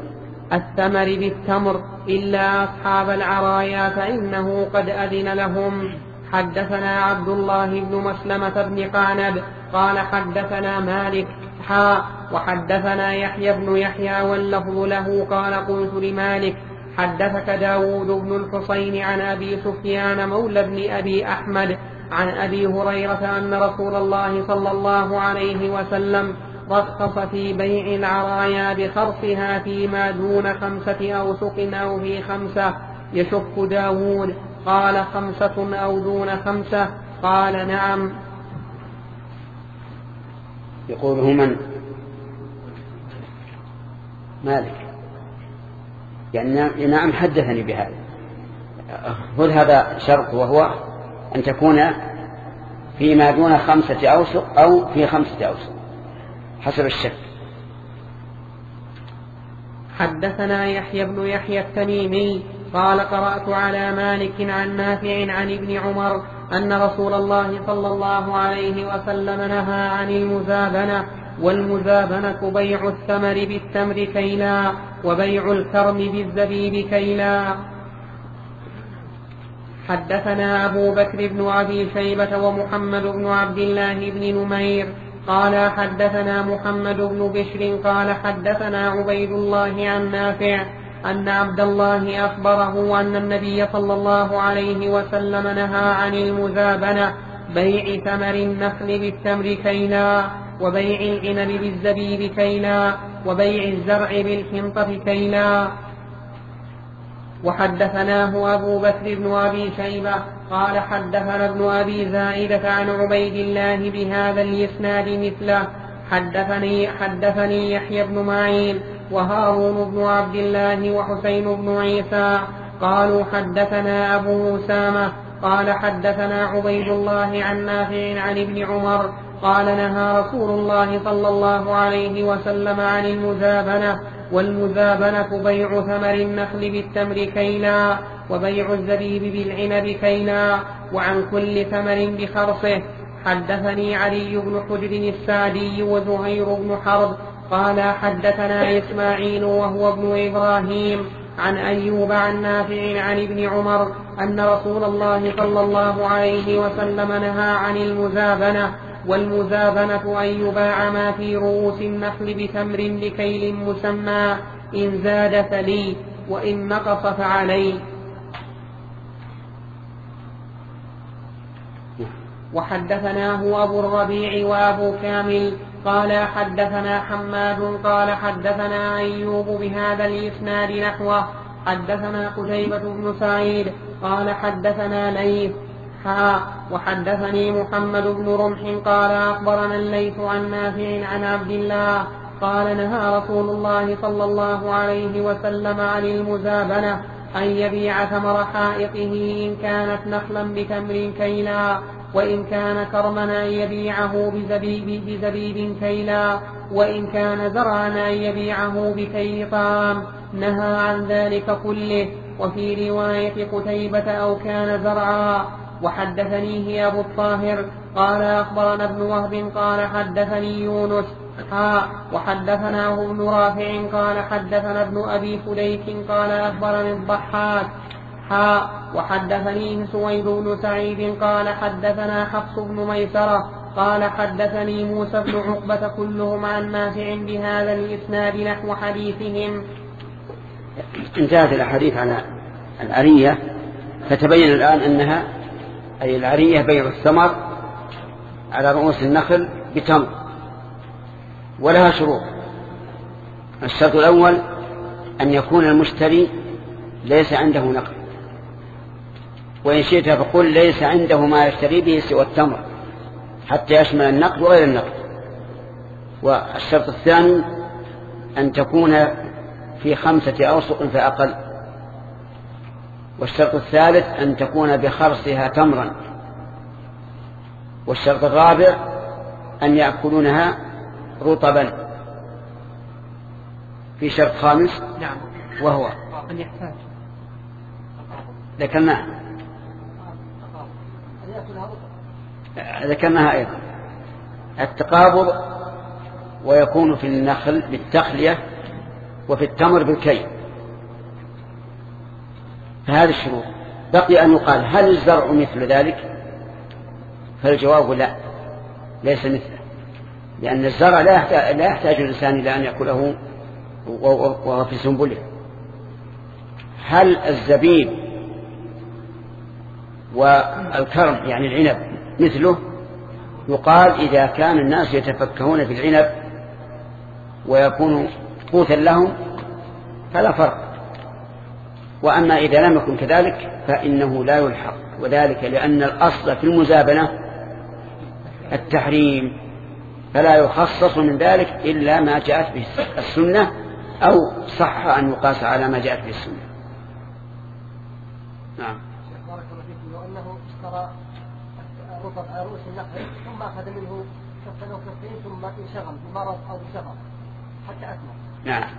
الثمر بالتمر إلا أصحاب العرايا فإنه قد أذن لهم. حدثنا عبد الله بن مسلمة بن قعنب قال حدثنا مالك حا وحدثنا يحيى بن يحيى واللفظ له قال قلت لمالك حدثك داود بن الحصين عن أبي سفيان مولى بن أبي أحمد عن أبي هريرة أن رسول الله صلى الله عليه وسلم رخص في بيع العرايا بخرصها فيما دون خمسة أوسق أو في خمسة. يشك داود قال خمسة أو دون خمسة؟ قال نعم. يقوله من؟ مالك. يعني نعم حدثني بهذا. خذ هذا شرط وهو أن تكون فيما دون خمسة أوسق أو في خمسة أوسق حسب الشك. حدثنا يحيى بن يحيى التميمي قال قرأت على مالك عن نافع عن ابن عمر أن رسول الله صلى الله عليه وسلم نهى عن المزابنة، والمزابنة بيع الثمر بالتمر كيلا وبيع الكرم بالزبيب كيلا. حدثنا أبو بكر بن أبي شيبة ومحمد بن عبد الله بن نمير قال حدثنا محمد بن بشر قال حدثنا عبيد الله عن نافع أن عبد الله أخبره أن النبي صلى الله عليه وسلم نهى عن المزابنة بيع ثمر النخل بالتمر كيلا وبيع العنب بالزبيب كيلا وبيع الزرع بالحنطة كيلا. وحدثناه أبو بكر بن أبي شيبة قال حدثنا ابن أبي زائدة عن عبيد الله بهذا الإسناد مثله. حدثني, حدثني يحيى بن معين وهارون بن عبد الله وحسين بن عيسى قالوا حدثنا أبو أسامة قال حدثنا عبيد الله عن نافع عن ابن عمر قال نهى رسول الله صلى الله عليه وسلم عن المزابنة، والمزابنة بيع ثمر النخل بالتمر كيلا وبيع الزبيب بالعنب كيلا وعن كل ثمر بخرصه. حدثني علي بن حجر السعدي وزهير بن حرب قال حدثنا إسماعيل وهو ابن إبراهيم عن أيوب عن نافع عن ابن عمر أن رسول الله صلى الله عليه وسلم نهى عن المزابنة، والمزابنة أن يباع ما في رؤوس النخل بتمر بكيل مسمى إن زاد فلي وإن نقص فعلي. وحدثناه أبو الربيع وأبو كامل قال حدثنا حماد قال حدثنا أيوب بهذا الإسناد نحوه. حدثنا قتيبة بن سعيد قال حدثنا ليث حا وحدثني محمد بن رمح قال أخبرنا الليث عن نافع عن عبد الله قال نهى رسول الله صلى الله عليه وسلم عن المزابنة أن يبيع ثمر حائطه إن كانت نخلا بتمر كيلا وإن كان كرما أن يبيعه بزبيب, بزبيب كيلا وإن كان زرعا أن يبيعه بكيل طعام. نهى عن ذلك كله. وفي رواية قتيبة أو كان زرعا. وحدثنيه أبو الطاهر قال أخبرنا ابن وهب قال حدثني يونس ها وحدثناه ابن رافع قال حدثنا ابن أبي فديك قال أخبرني الضحاك ها وحدثنيه سويد بن سعيد قال حدثنا حفص بن ميسرة قال حدثني موسى بن عقبة كلهم عن نافع بهذا الإسناد نحو حديثهم. انتهت الأحاديث على العرية، فتبين الآن أنها أي العرية بيع الثمر على رؤوس النخل بتمر، ولها شروط. الشرط الأول أن يكون المشتري ليس عنده نقد، وإن شئت فقل ليس عنده ما يشتري به سوى التمر حتى يشمل النقد وغير النقد. والشرط الثاني أن تكون في خمسة أوسق فأقل. والشرط الثالث أن تكون بخرصها تمرا. والشرط الرابع أن يأكلونها رطبا. في شرط خامس نعم وهو أن يحتاج ذكرناها ذكرناها أيضا التقابض، ويكون في النخل بالتخلية وفي التمر بالكي. فهذه الشروط. بقي أن يقال هل الزرع مثل ذلك؟ فالجواب لا، ليس مثله، لأن الزرع لا يحتاج, لا يحتاج الإنسان إلى أن يأكله وهو في سنبله. هل الزبيب والكرم يعني العنب مثله؟ يقال إذا كان الناس يتفكهون في العنب ويكون قوتا لهم فلا فرق، وأما إذا لم يكن كذلك فإنه لا يلحق، وذلك لأن الأصل في المزابنة التحريم، فلا يخصص من ذلك إلا ما جاءت به السنة أو صح أن يقاس على ما جاءت به السنة. نعم. بارك الله فيكم. لو أنه اشترى رطب على رؤوس النخل ثم أخذ منه كفا أو كفين ثم انشغل بمرض أو بسفر حتى أكمل. نعم.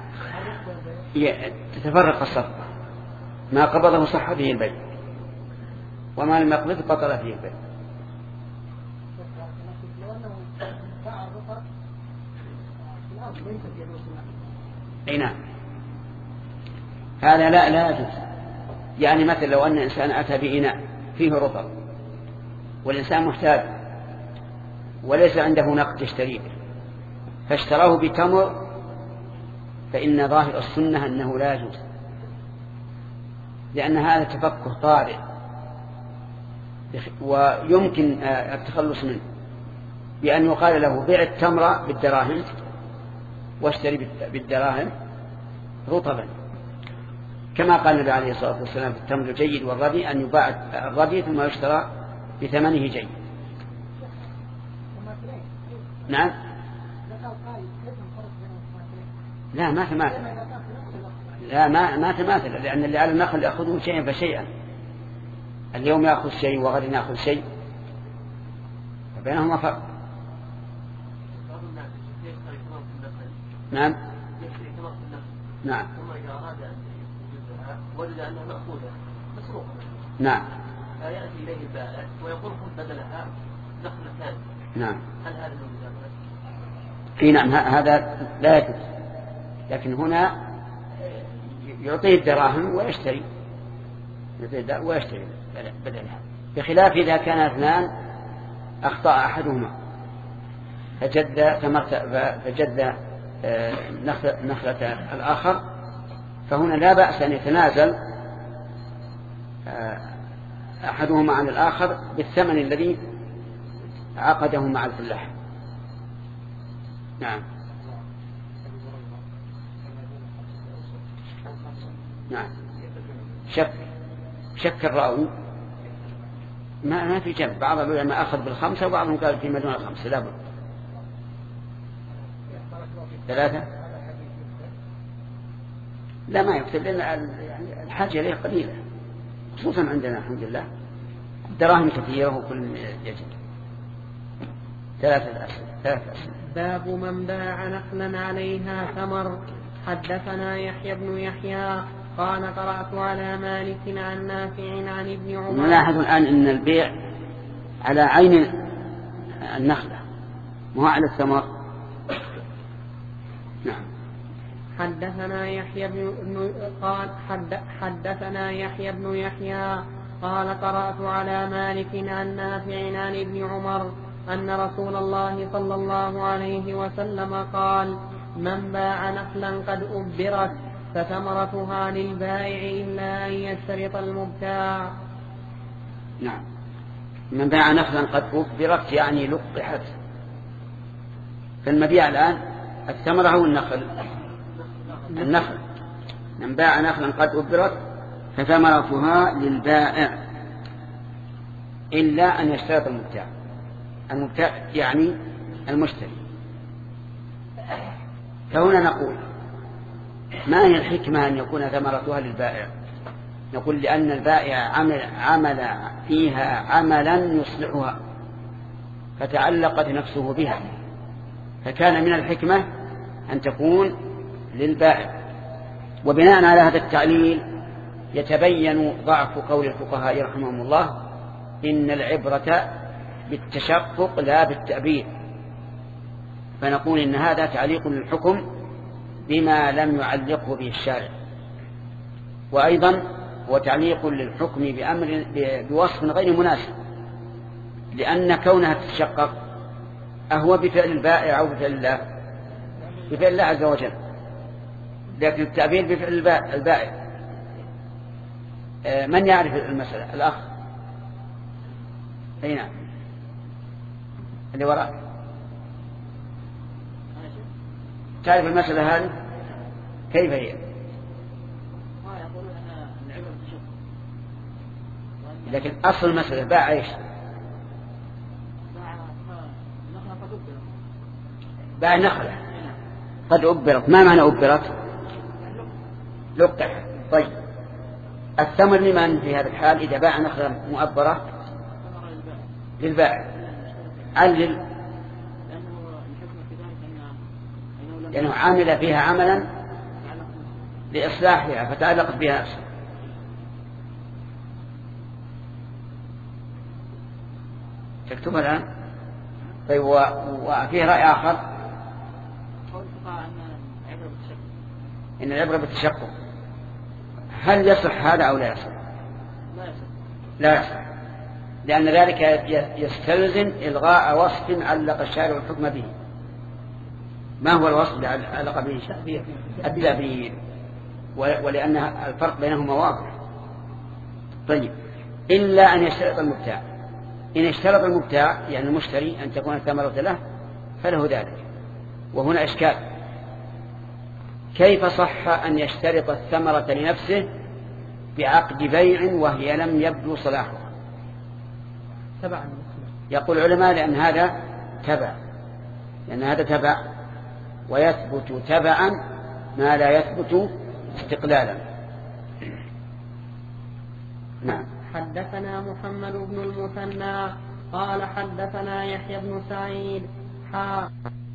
تتفرق الصفقة، ما قبضه صح فيه البيع، وما لم يقبضه بطل فيه البيع. لو أنه باع الرطب في الأرض ليس في رؤوس النخل. أي نعم، هذا لا لا يجوز. يعني مثلا لو أن إنسان أتى بإناء فيه رطب والإنسان محتاج وليس عنده نقد يشتريه فاشتراه بتمر، فإن ظاهر السنة أنه لا يجوز، لأن هذا تفكه طارئ ويمكن التخلص منه بأن يقال له بيع التمر بالدراهم واشتري بالدراهم رطبا، كما قال النبي عليه الصلاة والسلام في التمر الجيد والردي أن يباع الردي ثم يشترى بثمنه جيد. نعم. لا ما تماثل، لا ما ما تماثل، لأن اللي على النخل يأخذه شيئا فشيئا، اليوم يأخذ شيء وغد يأخذ شيء، فبينهما فرق. نعم. نعم. وجد أنها مأخوذة مسروقة. نعم. فيأتي إليه البائع ويقول خذ بدلها نخلة ثانية. نعم. هل هذا المجازات؟ اي نعم هذا لا يجوز، لكن هنا يعطيه الدراهم ويشتري ويشتري بدلها، بخلاف إذا كان اثنان أخطأ أحدهما فجد فجد نخلة الآخر، فهنا لا بأس أن يتنازل أحدهما عن الآخر بالثمن الذي عقده مع الفلاح. نعم. نعم. شك شك الراوي ما ما في جنب، بعض العلماء أخذ بالخمسة وبعضهم قال في مدون الخمسة لا بد. ثلاثة لا ما يكتب، لأن الحاجة إليه قليلة خصوصا عندنا الحمد لله دراهم كثيرة وكل يجب. ثلاثة أسئلة ثلاثة أسئلة. باب من باع نخلا عليها ثمر. حدثنا يحيى بن يحيى قال قرأت على مالك عن نافع عن ابن عمر. نلاحظ الآن أن البيع على عين النخلة مو على الثمر. نعم. حدثنا يحيى بن قال حد حدثنا يحيى بن يحيى قال قرأت على مالك عن نافع عن ابن عمر أن رسول الله صلى الله عليه وسلم قال: من باع نخلا قد أبرت فثمرتها للبائع إلا أن يشترط المبتاع. نعم. من باع نخلا قد أبرت يعني لقحت، فالمبيع الآن الثمرة أو النخل؟ النخل. من باع نخلا قد أبرت فثمرتها للبائع إلا أن يشترط المبتاع. المبتاع يعني المشتري. فهنا نقول ما هي الحكمة أن يكون ثمرتها للبائع؟ نقول لأن البائع عمل, عمل فيها عملا يصلحها فتعلقت نفسه بها، فكان من الحكمة أن تكون للبائع. وبناء على هذا التعليل يتبين ضعف قول الفقهاء رحمهم الله: إن العبرة بالتشقق لا بالتأبير. فنقول إن هذا تعليق للحكم بما لم يعلقه به الشارع. وأيضا هو تعليق للحكم بأمر بوصف غير مناسب، لأن كونها تتشقق أهو بفعل البائع أو بفعل الله؟ بفعل الله عز وجل، لكن التعبير بفعل البائع. من يعرف المسألة؟ الأخ أي نعم اللي وراك تعرف المسألة هذه كيف هي؟ لكن أصل المسألة باع إيش؟ باع نخلة قد أبرت. ما معنى أبرت؟ لقح. طيب الثمر لمن في هذا الحال إذا باع نخلة مؤبرة؟ للبائع. علل لأنه عامل فيها عملا لإصلاحها فتعلقت بها نفسه. تكتبها الآن. طيب وفيه رأي آخر إن العبرة بالتشقق. هل يصح هذا أو لا يصح؟ لا يصح، لأن ذلك يستلزم إلغاء وصف علق الشارع الحكم به. ما هو الوصف الذي علق به التعبير؟ ولأن الفرق بينهما واضح. طيب إلا أن يشترط المبتاع. إن اشترط المبتاع يعني المشتري أن تكون الثمرة له فله ذلك. وهنا إشكال، كيف صح أن يشترط الثمرة لنفسه بعقد بيع وهي لم يبدو صلاحها؟ تبعا. يقول العلماء لأن هذا تبع، لأن هذا تبع ويثبت تبعا ما لا يثبت استقلالا. نعم. حدثنا محمد بن المثنى قال حدثنا يحيى بن سعيد حا